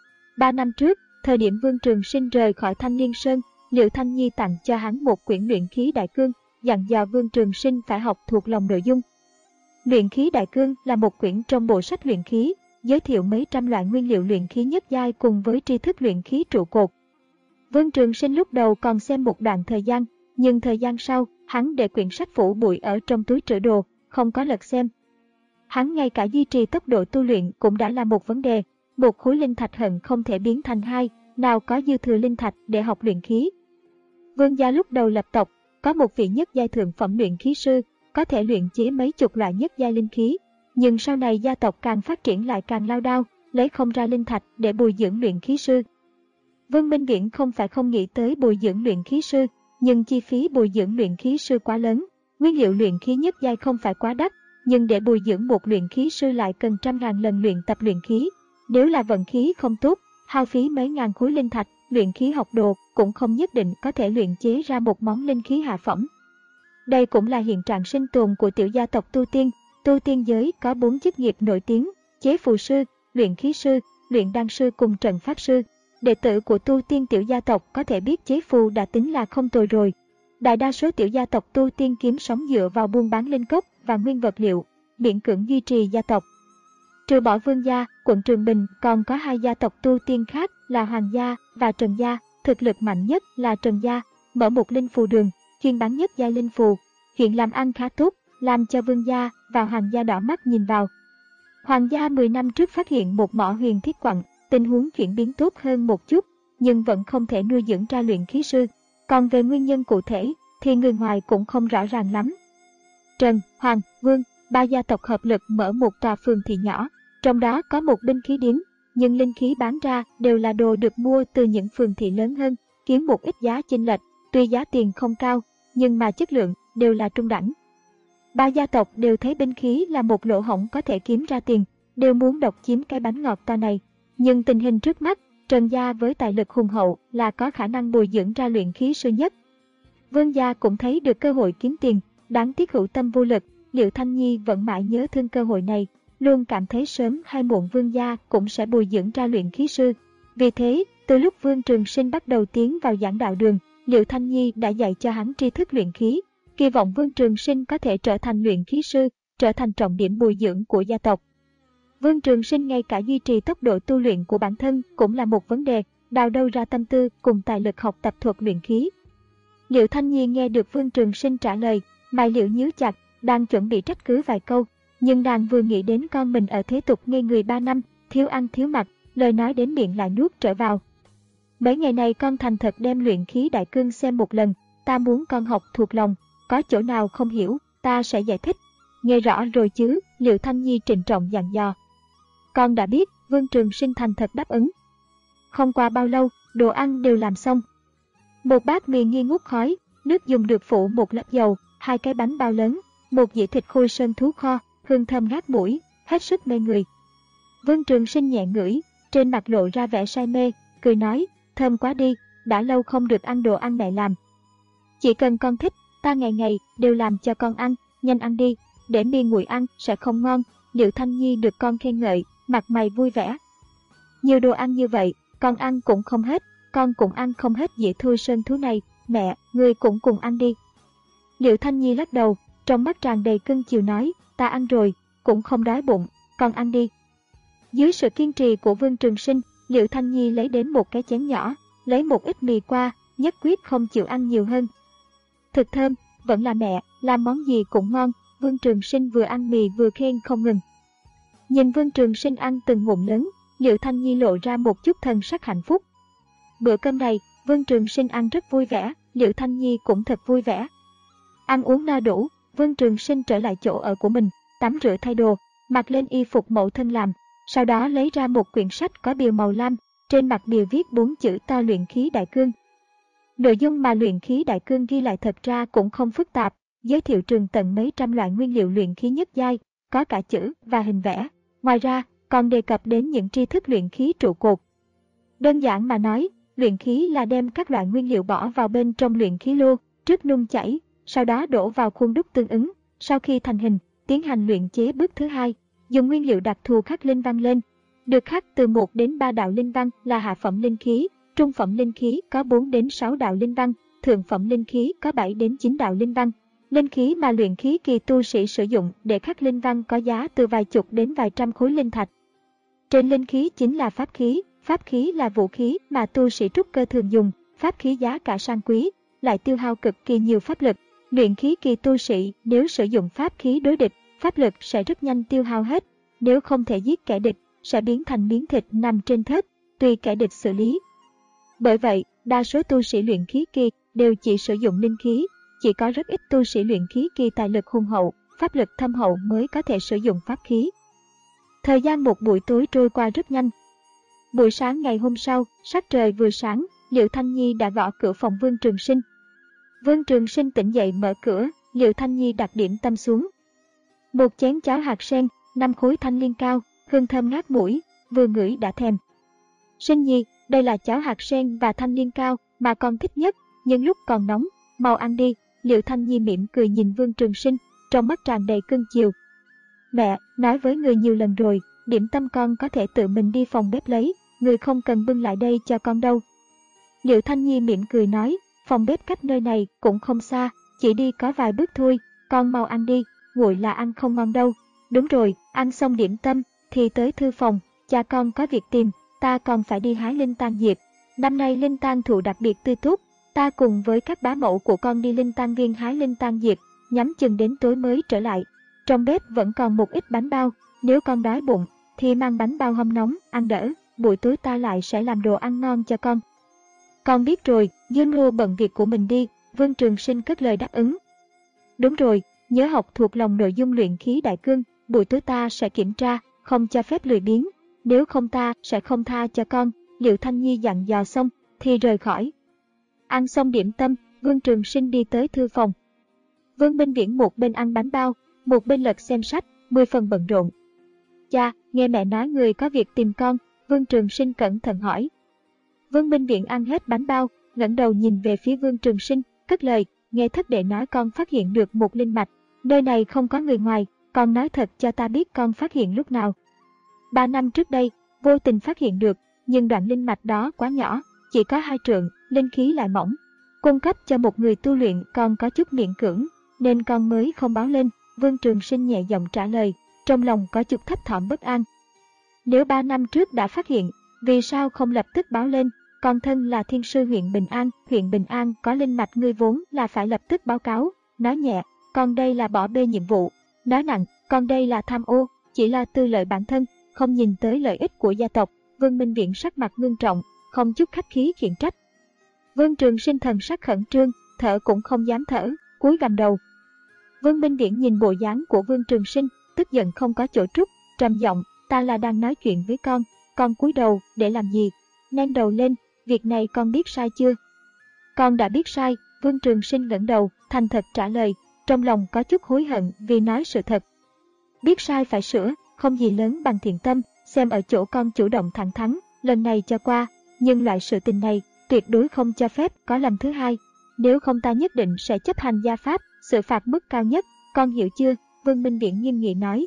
Ba năm trước, thời điểm Vương Trường Sinh rời khỏi Thanh Liên Sơn, Liệu Thanh Nhi tặng cho hắn một quyển luyện khí đại cương, dặn dò Vương Trường Sinh phải học thuộc lòng nội dung. Luyện khí đại cương là một quyển trong bộ sách luyện khí, giới thiệu mấy trăm loại nguyên liệu luyện khí nhất giai cùng với tri thức luyện khí trụ cột. Vương Trường Sinh lúc đầu còn xem một đoạn thời gian, nhưng thời gian sau, hắn để quyển sách phủ bụi ở trong túi trữ đồ, không có lật xem. Hắn ngay cả duy trì tốc độ tu luyện cũng đã là một vấn đề, một khối linh thạch hận không thể biến thành hai, nào có dư thừa linh thạch để học luyện khí. Vương gia lúc đầu lập tộc, có một vị nhất giai thượng phẩm luyện khí sư, có thể luyện chế mấy chục loại nhất giai linh khí. Nhưng sau này gia tộc càng phát triển lại càng lao đao, lấy không ra linh thạch để bồi dưỡng luyện khí sư. Vương Minh Viễn không phải không nghĩ tới bồi dưỡng luyện khí sư, nhưng chi phí bồi dưỡng luyện khí sư quá lớn. Nguyên liệu luyện khí nhất giai không phải quá đắt, nhưng để bồi dưỡng một luyện khí sư lại cần trăm ngàn lần luyện tập luyện khí. Nếu là vận khí không tốt, hao phí mấy ngàn khối linh thạch, luyện khí học đồ cũng không nhất định có thể luyện chế ra một món linh khí hạ phẩm. Đây cũng là hiện trạng sinh tồn của tiểu gia tộc tu tiên. Tu tiên giới có bốn chức nghiệp nổi tiếng: chế phù sư, luyện khí sư, luyện đan sư cùng trận pháp sư. Đệ tử của tu tiên tiểu gia tộc có thể biết chế phù đã tính là không tồi rồi. Đại đa số tiểu gia tộc tu tiên kiếm sống dựa vào buôn bán linh cốc và nguyên vật liệu, miễn cưỡng duy trì gia tộc. Trừ bỏ Vương gia, quận Trường Bình còn có hai gia tộc tu tiên khác là Hoàng gia và Trần gia. Thực lực mạnh nhất là Trần gia, mở một linh phù đường, chuyên bán nhất giai linh phù, hiện làm ăn khá tốt, làm cho Vương gia và Hoàng gia đỏ mắt nhìn vào. Hoàng gia mười năm trước phát hiện một mỏ huyền thiết quặng, tình huống chuyển biến tốt hơn một chút, nhưng vẫn không thể nuôi dưỡng ra luyện khí sư. Còn về nguyên nhân cụ thể thì người ngoài cũng không rõ ràng lắm. Trần, Hoàng, Vương, ba gia tộc hợp lực mở một tòa phường thị nhỏ, trong đó có một binh khí điếm, nhưng linh khí bán ra đều là đồ được mua từ những phường thị lớn hơn, kiếm một ít giá chênh lệch, tuy giá tiền không cao, nhưng mà chất lượng đều là trung đẳng. Ba gia tộc đều thấy binh khí là một lỗ hổng có thể kiếm ra tiền, đều muốn độc chiếm cái bánh ngọt to này. Nhưng tình hình trước mắt, Trần gia với tài lực hùng hậu là có khả năng bồi dưỡng ra luyện khí sư nhất. Vương gia cũng thấy được cơ hội kiếm tiền, đáng tiếc hữu tâm vô lực. Liệu Thanh Nhi vẫn mãi nhớ thương cơ hội này, luôn cảm thấy sớm hay muộn Vương gia cũng sẽ bồi dưỡng ra luyện khí sư. Vì thế, từ lúc Vương Trường Sinh bắt đầu tiến vào giảng đạo đường, Liệu Thanh Nhi đã dạy cho hắn tri thức luyện khí, kỳ vọng Vương Trường Sinh có thể trở thành luyện khí sư, trở thành trọng điểm bồi dưỡng của gia tộc. Vương Trường Sinh ngay cả duy trì tốc độ tu luyện của bản thân cũng là một vấn đề, đào đâu ra tâm tư cùng tài lực học tập thuật luyện khí. Liệu Thanh Nhi nghe được Vương Trường Sinh trả lời, mày liễu nhíu chặt, đang chuẩn bị trách cứ vài câu, nhưng nàng vừa nghĩ đến con mình ở thế tục ngây người ba năm, thiếu ăn thiếu mặc, lời nói đến miệng lại nuốt trở vào. Mấy ngày này con thành thật đem luyện khí đại cương xem một lần, ta muốn con học thuộc lòng, có chỗ nào không hiểu, ta sẽ giải thích. Nghe rõ rồi chứ? Liệu Thanh Nhi trịnh trọng dặn dò. Con đã biết. Vương Trường Sinh thành thật đáp ứng. Không qua bao lâu, đồ ăn đều làm xong. Một bát mì nghi ngút khói, nước dùng được phủ một lớp dầu, hai cái bánh bao lớn, một dĩa thịt khôi sơn thú kho, hương thơm ngát mũi, hết sức mê người. Vương Trường Sinh nhẹ ngửi, trên mặt lộ ra vẻ say mê, cười nói, thơm quá đi, đã lâu không được ăn đồ ăn mẹ làm. Chỉ cần con thích, ta ngày ngày đều làm cho con ăn, nhanh ăn đi, để mì nguội ăn sẽ không ngon. Liệu Thanh Nhi được con khen ngợi, mặt mày vui vẻ. Nhiều đồ ăn như vậy, con ăn cũng không hết, con cũng ăn không hết dĩa thôi sơn thú này, mẹ, ngươi cũng cùng ăn đi. Liệu Thanh Nhi lắc đầu, trong mắt tràn đầy cưng chiều nói, ta ăn rồi, cũng không đói bụng, con ăn đi. Dưới sự kiên trì của Vương Trường Sinh, Liệu Thanh Nhi lấy đến một cái chén nhỏ, lấy một ít mì qua, nhất quyết không chịu ăn nhiều hơn. Thực thơm, vẫn là mẹ, làm món gì cũng ngon. Vương Trường Sinh vừa ăn mì vừa khen không ngừng. Nhìn Vương Trường Sinh ăn từng ngụm lớn, Liệu Thanh Nhi lộ ra một chút thần sắc hạnh phúc. Bữa cơm này, Vương Trường Sinh ăn rất vui vẻ, Liệu Thanh Nhi cũng thật vui vẻ. Ăn uống no đủ, Vương Trường Sinh trở lại chỗ ở của mình, tắm rửa thay đồ, mặc lên y phục mẫu thân làm, sau đó lấy ra một quyển sách có bìa màu lam, trên mặt bìa viết bốn chữ to luyện khí đại cương. Nội dung mà luyện khí đại cương ghi lại thật ra cũng không phức tạp, giới thiệu tường tận mấy trăm loại nguyên liệu luyện khí nhất giai, có cả chữ và hình vẽ. Ngoài ra, còn đề cập đến những tri thức luyện khí trụ cột. Đơn giản mà nói, luyện khí là đem các loại nguyên liệu bỏ vào bên trong luyện khí lô, trước nung chảy, sau đó đổ vào khuôn đúc tương ứng. Sau khi thành hình, tiến hành luyện chế bước thứ hai, dùng nguyên liệu đặc thù khắc linh văn lên. Được khắc từ một đến ba đạo linh văn là hạ phẩm linh khí, trung phẩm linh khí có bốn đến sáu đạo linh văn, thượng phẩm linh khí có bảy đến chín đạo linh văn. Linh khí mà luyện khí kỳ tu sĩ sử dụng để khắc linh văn có giá từ vài chục đến vài trăm khối linh thạch. Trên linh khí chính là pháp khí, pháp khí là vũ khí mà tu sĩ trúc cơ thường dùng, pháp khí giá cả sang quý, lại tiêu hao cực kỳ nhiều pháp lực. Luyện khí kỳ tu sĩ nếu sử dụng pháp khí đối địch, pháp lực sẽ rất nhanh tiêu hao hết, nếu không thể giết kẻ địch, sẽ biến thành miếng thịt nằm trên thớt, tùy kẻ địch xử lý. Bởi vậy, đa số tu sĩ luyện khí kỳ đều chỉ sử dụng linh khí. Chỉ có rất ít tu sĩ luyện khí kỳ tài lực hùng hậu, pháp lực thâm hậu mới có thể sử dụng pháp khí. Thời gian một buổi tối trôi qua rất nhanh. Buổi sáng ngày hôm sau, sắc trời vừa sáng, Liệu Thanh Nhi đã gõ cửa phòng Vương Trường Sinh. Vương Trường Sinh tỉnh dậy mở cửa, Liệu Thanh Nhi đặt điểm tâm xuống. Một chén cháo hạt sen, năm khối thanh liên cao, hương thơm ngát mũi, vừa ngửi đã thèm. Sinh Nhi, đây là cháo hạt sen và thanh liên cao mà con thích nhất, nhưng lúc còn nóng, mau ăn đi. Liệu Thanh Nhi mỉm cười nhìn Vương Trường Sinh, trong mắt tràn đầy cưng chiều. Mẹ, nói với người nhiều lần rồi, điểm tâm con có thể tự mình đi phòng bếp lấy, người không cần bưng lại đây cho con đâu. Liệu Thanh Nhi mỉm cười nói, phòng bếp cách nơi này cũng không xa, chỉ đi có vài bước thôi, con mau ăn đi, nguội là ăn không ngon đâu. Đúng rồi, ăn xong điểm tâm thì tới thư phòng, cha con có việc tìm, ta còn phải đi hái linh tang diệp. Năm nay linh tang thụ đặc biệt tươi tốt, ta cùng với các bá mẫu của con đi linh tang viên hái linh tang diệp, nhắm chừng đến tối mới trở lại. Trong bếp vẫn còn một ít bánh bao, nếu con đói bụng thì mang bánh bao hâm nóng ăn đỡ, buổi tối ta lại sẽ làm đồ ăn ngon cho con. Con biết rồi, Junho bận việc của mình đi, Vương Trường Sinh cất lời đáp ứng. Đúng rồi, nhớ học thuộc lòng nội dung luyện khí đại cương, buổi tối ta sẽ kiểm tra, không cho phép lười biếng, nếu không ta sẽ không tha cho con. Liệu Thanh Nhi dặn dò xong thì rời khỏi. Ăn xong điểm tâm, Vương Trường Sinh đi tới thư phòng. Vương Minh Viễn một bên ăn bánh bao, một bên lật xem sách, mười phần bận rộn. Cha, nghe mẹ nói người có việc tìm con, Vương Trường Sinh cẩn thận hỏi. Vương Minh Viễn ăn hết bánh bao, ngẩng đầu nhìn về phía Vương Trường Sinh, cất lời, nghe thất đệ nói con phát hiện được một linh mạch, nơi này không có người ngoài, con nói thật cho ta biết con phát hiện lúc nào. Ba năm trước đây, vô tình phát hiện được, nhưng đoạn linh mạch đó quá nhỏ, chỉ có hai trượng, linh khí lại mỏng. Cung cấp cho một người tu luyện còn có chút miễn cưỡng, nên con mới không báo lên. Vương Trường Sinh nhẹ giọng trả lời, trong lòng có chút thấp thỏm bất an. Nếu ba năm trước đã phát hiện, vì sao không lập tức báo lên? Con thân là thiên sư huyện Bình An, huyện Bình An có linh mạch ngươi vốn là phải lập tức báo cáo. Nói nhẹ, con đây là bỏ bê nhiệm vụ. Nói nặng, con đây là tham ô, chỉ là tư lợi bản thân, không nhìn tới lợi ích của gia tộc. Vương Minh Viễn sắc mặt ngưng trọng, không chút khách khí khiển trách. Vương Trường Sinh thần sắc khẩn trương, thở cũng không dám thở, cúi gằm đầu. Vương Minh Viễn nhìn bộ dáng của Vương Trường Sinh, tức giận không có chỗ trút, trầm giọng, ta là đang nói chuyện với con, con cúi đầu để làm gì? Nâng đầu lên, việc này con biết sai chưa? Con đã biết sai. Vương Trường Sinh ngẩng đầu, thành thật trả lời, trong lòng có chút hối hận vì nói sự thật. Biết sai phải sửa, không gì lớn bằng thiện tâm, xem ở chỗ con chủ động thẳng thắn, lần này cho qua, nhưng loại sự tình này tuyệt đối không cho phép có lần thứ hai, nếu không ta nhất định sẽ chấp hành gia pháp, xử phạt mức cao nhất, con hiểu chưa? Vương Minh Viễn nghiêm nghị nói.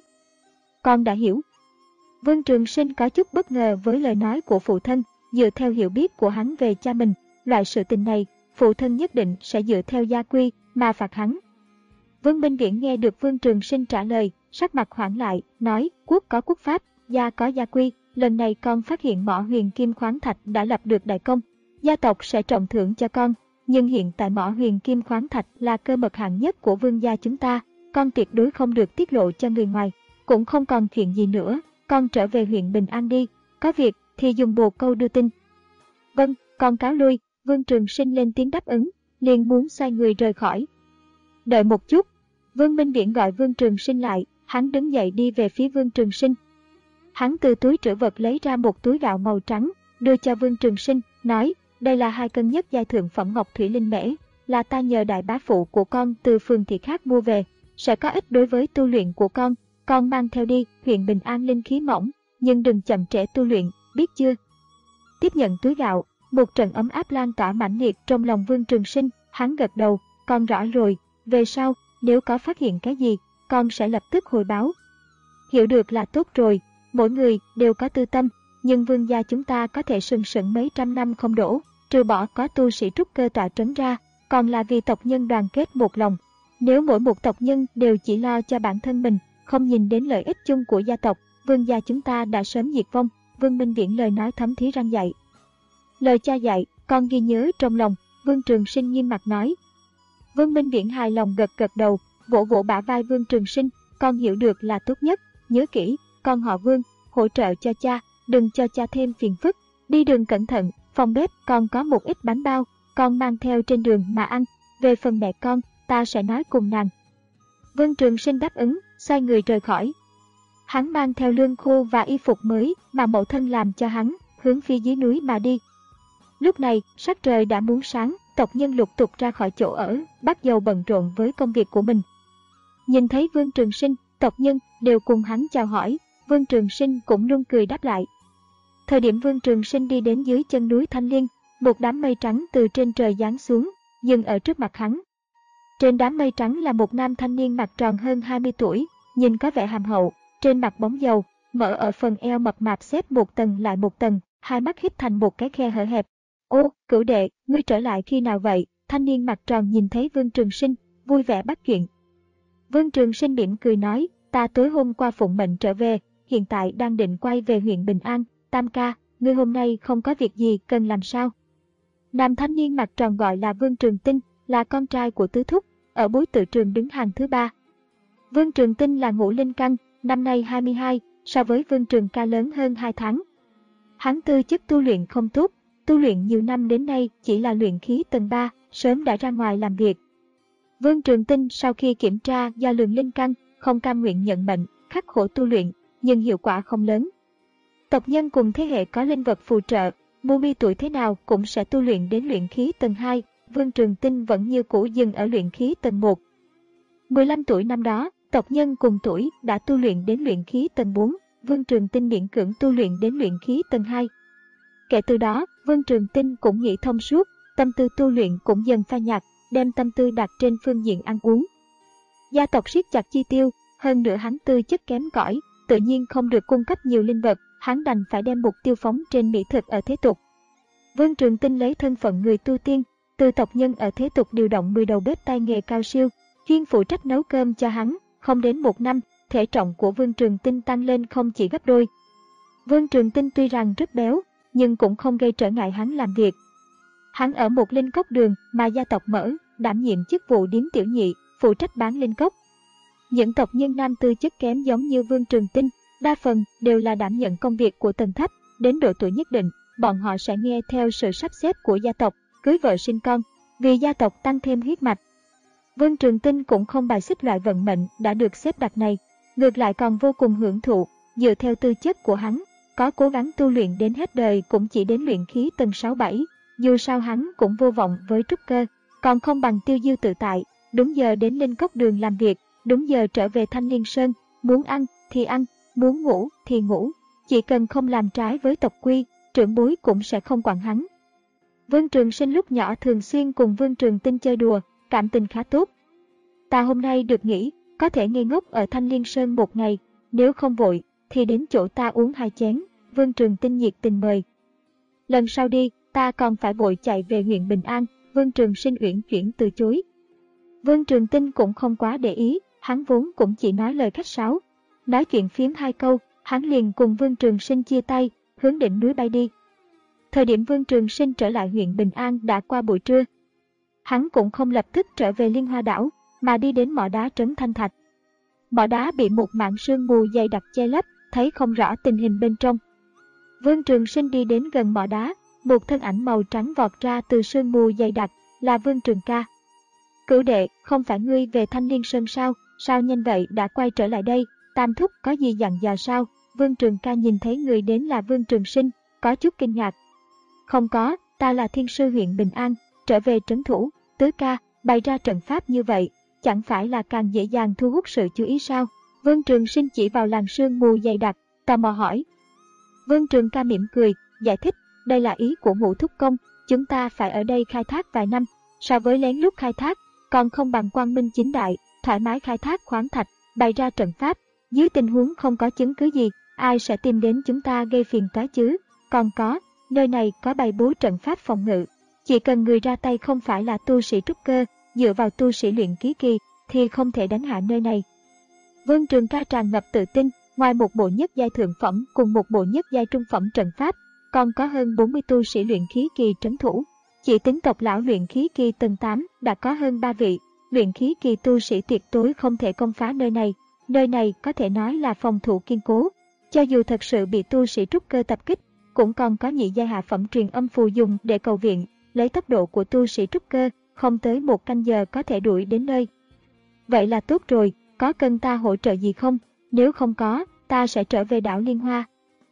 Con đã hiểu. Vương Trường Sinh có chút bất ngờ với lời nói của phụ thân, dựa theo hiểu biết của hắn về cha mình, loại sự tình này, phụ thân nhất định sẽ dựa theo gia quy mà phạt hắn. Vương Minh Viễn nghe được Vương Trường Sinh trả lời, sắc mặt hoảng lại, nói, quốc có quốc pháp, gia có gia quy, lần này con phát hiện mỏ huyền kim khoáng thạch đã lập được đại công, gia tộc sẽ trọng thưởng cho con, nhưng hiện tại mỏ huyền kim khoáng thạch là cơ mật hạng nhất của vương gia chúng ta, con tuyệt đối không được tiết lộ cho người ngoài, cũng không còn chuyện gì nữa, con trở về huyện Bình An đi, có việc thì dùng bồ câu đưa tin. Vâng, con cáo lui. Vương Trường Sinh lên tiếng đáp ứng, liền muốn xoay người rời khỏi. Đợi một chút. Vương Minh Viễn gọi Vương Trường Sinh lại, hắn đứng dậy đi về phía Vương Trường Sinh. Hắn từ túi trữ vật lấy ra một túi gạo màu trắng, đưa cho Vương Trường Sinh, nói, đây là hai cân nhất giai thượng phẩm ngọc thủy linh mễ, là ta nhờ đại bá phụ của con từ phường thị khác mua về, sẽ có ích đối với tu luyện của con, con mang theo đi. Huyện Bình An linh khí mỏng, nhưng đừng chậm trễ tu luyện, biết chưa? Tiếp nhận túi gạo, một trận ấm áp lan tỏa mãnh liệt trong lòng Vương Trường Sinh, hắn gật đầu, con rõ rồi, về sau, nếu có phát hiện cái gì, con sẽ lập tức hồi báo. Hiểu được là tốt rồi, mỗi người đều có tư tâm, nhưng vương gia chúng ta có thể sừng sững mấy trăm năm không đổ, trừ bỏ có tu sĩ trúc cơ tọa trấn ra, còn là vì tộc nhân đoàn kết một lòng. Nếu mỗi một tộc nhân đều chỉ lo cho bản thân mình, không nhìn đến lợi ích chung của gia tộc, vương gia chúng ta đã sớm diệt vong. Vương Minh Viễn lời nói thấm thía răn dạy. Lời cha dạy, con ghi nhớ trong lòng. Vương Trường Sinh nghiêm mặt nói. Vương Minh Viễn hài lòng gật gật đầu, vỗ vỗ bả vai Vương Trường Sinh, con hiểu được là tốt nhất, nhớ kỹ, con họ Vương, hỗ trợ cho cha, đừng cho cha thêm phiền phức, đi đường cẩn thận, phòng bếp còn có một ít bánh bao, con mang theo trên đường mà ăn, về phần mẹ con, ta sẽ nói cùng nàng. Vương Trường Sinh đáp ứng, xoay người rời khỏi. Hắn mang theo lương khô và y phục mới mà mẫu thân làm cho hắn, hướng phía dưới núi mà đi. Lúc này, sắc trời đã muốn sáng, tộc nhân lục tục ra khỏi chỗ ở, bắt đầu bận rộn với công việc của mình. Nhìn thấy Vương Trường Sinh, tộc nhân đều cùng hắn chào hỏi, Vương Trường Sinh cũng luôn cười đáp lại. Thời điểm Vương Trường Sinh đi đến dưới chân núi Thanh Liên, một đám mây trắng từ trên trời giáng xuống, dừng ở trước mặt hắn. Trên đám mây trắng là một nam thanh niên mặt tròn hơn hai mươi tuổi, nhìn có vẻ hàm hậu, trên mặt bóng dầu, mở ở phần eo mập mạp xếp một tầng lại một tầng, hai mắt híp thành một cái khe hở hẹp. Ô, cửu đệ, ngươi trở lại khi nào vậy? Thanh niên mặt tròn nhìn thấy Vương Trường Sinh, vui vẻ bắt chuyện. Vương Trường Sinh mỉm cười nói, ta tối hôm qua phụng mệnh trở về, hiện tại đang định quay về huyện Bình An. Tam ca, ngươi hôm nay không có việc gì cần làm sao? Nam thanh niên mặt tròn gọi là Vương Trường Tinh, là con trai của tứ thúc, ở bối tự trường đứng hàng thứ ba. Vương Trường Tinh là ngũ linh căn, năm nay hai mươi hai, so với Vương Trường ca lớn hơn hai tháng. Hắn tư chất tu luyện không tốt, tu luyện nhiều năm đến nay chỉ là luyện khí tầng ba, sớm đã ra ngoài làm việc. Vương Trường Tinh sau khi kiểm tra do lượng linh căn, không cam nguyện nhận mệnh, khắc khổ tu luyện, nhưng hiệu quả không lớn. Tộc nhân cùng thế hệ có linh vật phù trợ, Mu Mi tuổi thế nào cũng sẽ tu luyện đến luyện khí tầng hai, Vương Trường Tinh vẫn như cũ dừng ở luyện khí tầng một. mười lăm tuổi năm đó, tộc nhân cùng tuổi đã tu luyện đến luyện khí tầng bốn, Vương Trường Tinh miễn cưỡng tu luyện đến luyện khí tầng hai. Kể từ đó, Vương Trường Tinh cũng nghĩ thông suốt, tâm tư tu luyện cũng dần phai nhạt, đem tâm tư đặt trên phương diện ăn uống. Gia tộc siết chặt chi tiêu, hơn nữa hắn tư chất kém cỏi, tự nhiên không được cung cấp nhiều linh vật, hắn đành phải đem mục tiêu phóng trên mỹ thực ở thế tục. Vương Trường Tinh lấy thân phận người tu tiên, từ tộc nhân ở thế tục điều động mười đầu bếp tay nghề cao siêu, chuyên phụ trách nấu cơm cho hắn, không đến một năm, thể trọng của Vương Trường Tinh tăng lên không chỉ gấp đôi. Vương Trường Tinh tuy rằng rất béo, nhưng cũng không gây trở ngại hắn làm việc. Hắn ở một linh cốc đường mà gia tộc mở, đảm nhiệm chức vụ điếm tiểu nhị, phụ trách bán linh cốc. Những tộc nhân nam tư chất kém giống như Vương Trường Tinh, đa phần đều là đảm nhận công việc của tầng thấp, đến độ tuổi nhất định, bọn họ sẽ nghe theo sự sắp xếp của gia tộc, cưới vợ sinh con, vì gia tộc tăng thêm huyết mạch. Vương Trường Tinh cũng không bài xích loại vận mệnh đã được xếp đặt này, ngược lại còn vô cùng hưởng thụ, dựa theo tư chất của hắn, có cố gắng tu luyện đến hết đời cũng chỉ đến luyện khí tầng sáu bảy, dù sao hắn cũng vô vọng với trúc cơ, còn không bằng Tiêu Diêu tự tại, đúng giờ đến linh cốc đường làm việc, đúng giờ trở về Thanh Liên Sơn, muốn ăn thì ăn, muốn ngủ thì ngủ, chỉ cần không làm trái với tộc quy, trưởng bối cũng sẽ không quản hắn. Vương Trường Sinh lúc nhỏ thường xuyên cùng Vương Trường Tinh chơi đùa, cảm tình khá tốt. Ta hôm nay được nghỉ, có thể ngây ngốc ở Thanh Liên Sơn một ngày, nếu không vội, thì đến chỗ ta uống hai chén, Vương Trường Tinh nhiệt tình mời. Lần sau đi, ta còn phải vội chạy về huyện Bình An, Vương Trường Sinh uyển chuyển từ chối. Vương Trường Tinh cũng không quá để ý, hắn vốn cũng chỉ nói lời khách sáo. Nói chuyện phiếm hai câu, hắn liền cùng Vương Trường Sinh chia tay, hướng đỉnh núi bay đi. Thời điểm Vương Trường Sinh trở lại huyện Bình An đã qua buổi trưa. Hắn cũng không lập tức trở về Liên Hoa đảo, mà đi đến mỏ đá trấn Thanh Thạch. Mỏ đá bị một mảng sương mù dày đặc che lấp, thấy không rõ tình hình bên trong. Vương Trường Sinh đi đến gần mỏ đá, một thân ảnh màu trắng vọt ra từ sương mù dày đặc, là Vương Trường ca. Cửu đệ, không phải ngươi về Thanh Liên Sơn sao, sao nhanh vậy đã quay trở lại đây, Tam thúc có gì dặn dò sao? Vương Trường ca nhìn thấy người đến là Vương Trường Sinh, có chút kinh ngạc. Không có, ta là thiên sư huyện Bình An, trở về trấn thủ, tứ ca, bày ra trận pháp như vậy, chẳng phải là càng dễ dàng thu hút sự chú ý sao? Vương Trường Sinh chỉ vào làn sương mù dày đặc, tò mò hỏi. Vương Trường ca mỉm cười, giải thích, đây là ý của Ngũ thúc công, chúng ta phải ở đây khai thác vài năm, so với lén lút khai thác, còn không bằng quang minh chính đại, thoải mái khai thác khoáng thạch, bày ra trận pháp, dưới tình huống không có chứng cứ gì, ai sẽ tìm đến chúng ta gây phiền toái chứ? Còn có, nơi này có bày bố trận pháp phòng ngự, chỉ cần người ra tay không phải là tu sĩ trúc cơ, dựa vào tu sĩ luyện khí kỳ, thì không thể đánh hạ nơi này. Vương Trường ca tràn ngập tự tin, ngoài một bộ nhất giai thượng phẩm cùng một bộ nhất giai trung phẩm trận pháp, còn có hơn bốn mươi tu sĩ luyện khí kỳ trấn thủ. Chỉ tính tộc lão luyện khí kỳ tầng tám đã có hơn ba vị, luyện khí kỳ tu sĩ tuyệt đối không thể công phá nơi này. Nơi này có thể nói là phòng thủ kiên cố, cho dù thật sự bị tu sĩ trúc cơ tập kích, cũng còn có nhị giai hạ phẩm truyền âm phù dùng để cầu viện, lấy tốc độ của tu sĩ trúc cơ, không tới một canh giờ có thể đuổi đến nơi. Vậy là tốt rồi, có cần ta hỗ trợ gì không? Nếu không có, ta sẽ trở về đảo Liên Hoa.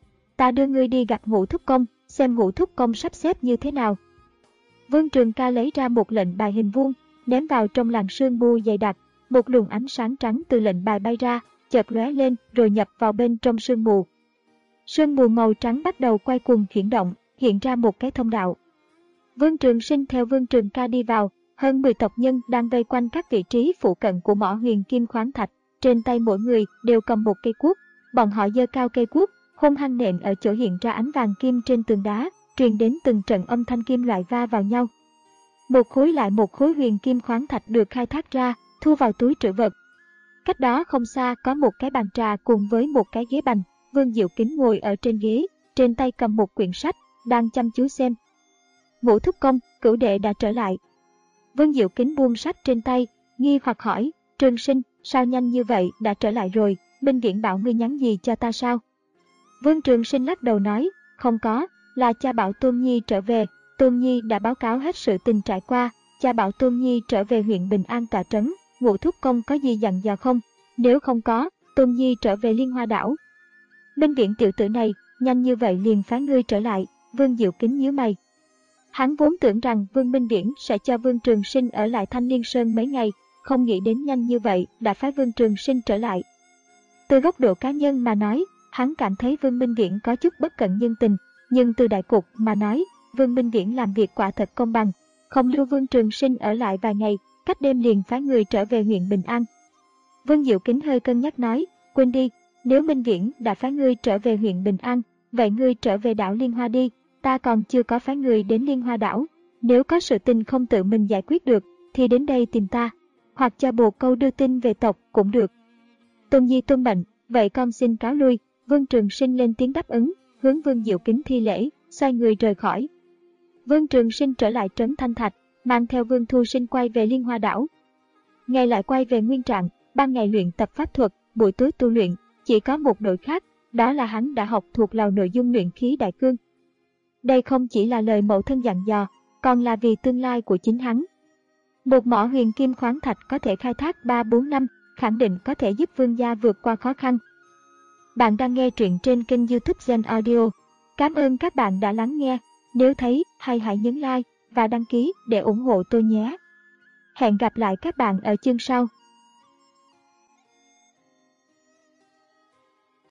Ta đưa ngươi đi gặp Ngũ thúc công, xem Ngũ thúc công sắp xếp như thế nào. Vương Trường ca lấy ra một lệnh bài hình vuông, ném vào trong làn sương mù dày đặc, một luồng ánh sáng trắng từ lệnh bài bay ra, chợt lóe lên rồi nhập vào bên trong sương mù. Sương mù màu trắng bắt đầu quay cuồng chuyển động, hiện ra một cái thông đạo. Vương Trường Sinh theo Vương Trường Ca đi vào, hơn mười tộc nhân đang vây quanh các vị trí phụ cận của mỏ huyền kim khoáng thạch, trên tay mỗi người đều cầm một cây cuốc, bọn họ giơ cao cây cuốc, hung hăng nện ở chỗ hiện ra ánh vàng kim trên tường đá, truyền đến từng trận âm thanh kim loại va vào nhau. Một khối lại một khối huyền kim khoáng thạch được khai thác ra, thu vào túi trữ vật. Cách đó không xa có một cái bàn trà cùng với một cái ghế bành, Vương Diệu Kính ngồi ở trên ghế, trên tay cầm một quyển sách, đang chăm chú xem. Ngũ thúc công, cửu đệ đã trở lại. Vương Diệu Kính buông sách trên tay, nghi hoặc hỏi, Trường Sinh, sao nhanh như vậy đã trở lại rồi, Minh Viễn bảo ngươi nhắn gì cho ta sao? Vương Trường Sinh lắc đầu nói, không có, là cha bảo Tôn Nhi trở về, Tôn Nhi đã báo cáo hết sự tình trải qua, cha bảo Tôn Nhi trở về huyện Bình An tọa trấn, Ngũ thúc công có gì dặn dò không? Nếu không có, Tôn Nhi trở về Liên Hoa đảo. Minh Viễn tiểu tử này, nhanh như vậy liền phái ngươi trở lại, Vương Diệu Kính nhíu mày. Hắn vốn tưởng rằng Vương Minh Viễn sẽ cho Vương Trường Sinh ở lại Thanh Liên Sơn mấy ngày, không nghĩ đến nhanh như vậy đã phái Vương Trường Sinh trở lại. Từ góc độ cá nhân mà nói, hắn cảm thấy Vương Minh Viễn có chút bất cận nhân tình, nhưng từ đại cục mà nói, Vương Minh Viễn làm việc quả thật công bằng, không lưu Vương Trường Sinh ở lại vài ngày, cách đêm liền phái người trở về huyện Bình An. Vương Diệu Kính hơi cân nhắc nói, quên đi, nếu Minh Viễn đã phái ngươi trở về huyện Bình An, vậy ngươi trở về đảo Liên Hoa đi, ta còn chưa có phái người đến Liên Hoa đảo, nếu có sự tình không tự mình giải quyết được, thì đến đây tìm ta, hoặc cho bồ câu đưa tin về tộc cũng được. Tôn Nhi tuân mệnh, vậy con xin cáo lui. Vương Trường Sinh lên tiếng đáp ứng, hướng Vương Diệu Kính thi lễ, xoay người rời khỏi. Vương Trường Sinh trở lại trấn Thanh Thạch, mang theo Vương Thu Sinh quay về Liên Hoa đảo. Ngày lại quay về nguyên trạng, ban ngày luyện tập pháp thuật, buổi tối tu luyện, chỉ có một đội khác, đó là hắn đã học thuộc lòng nội dung luyện khí đại cương. Đây không chỉ là lời mẫu thân dặn dò, còn là vì tương lai của chính hắn. Một mỏ huyền kim khoáng thạch có thể khai thác ba bốn năm, khẳng định có thể giúp Vương gia vượt qua khó khăn. Bạn đang nghe truyện trên kênh YouTube Gen Audio. Cảm ơn các bạn đã lắng nghe. Nếu thấy hay hãy nhấn like và đăng ký để ủng hộ tôi nhé. Hẹn gặp lại các bạn ở chương sau.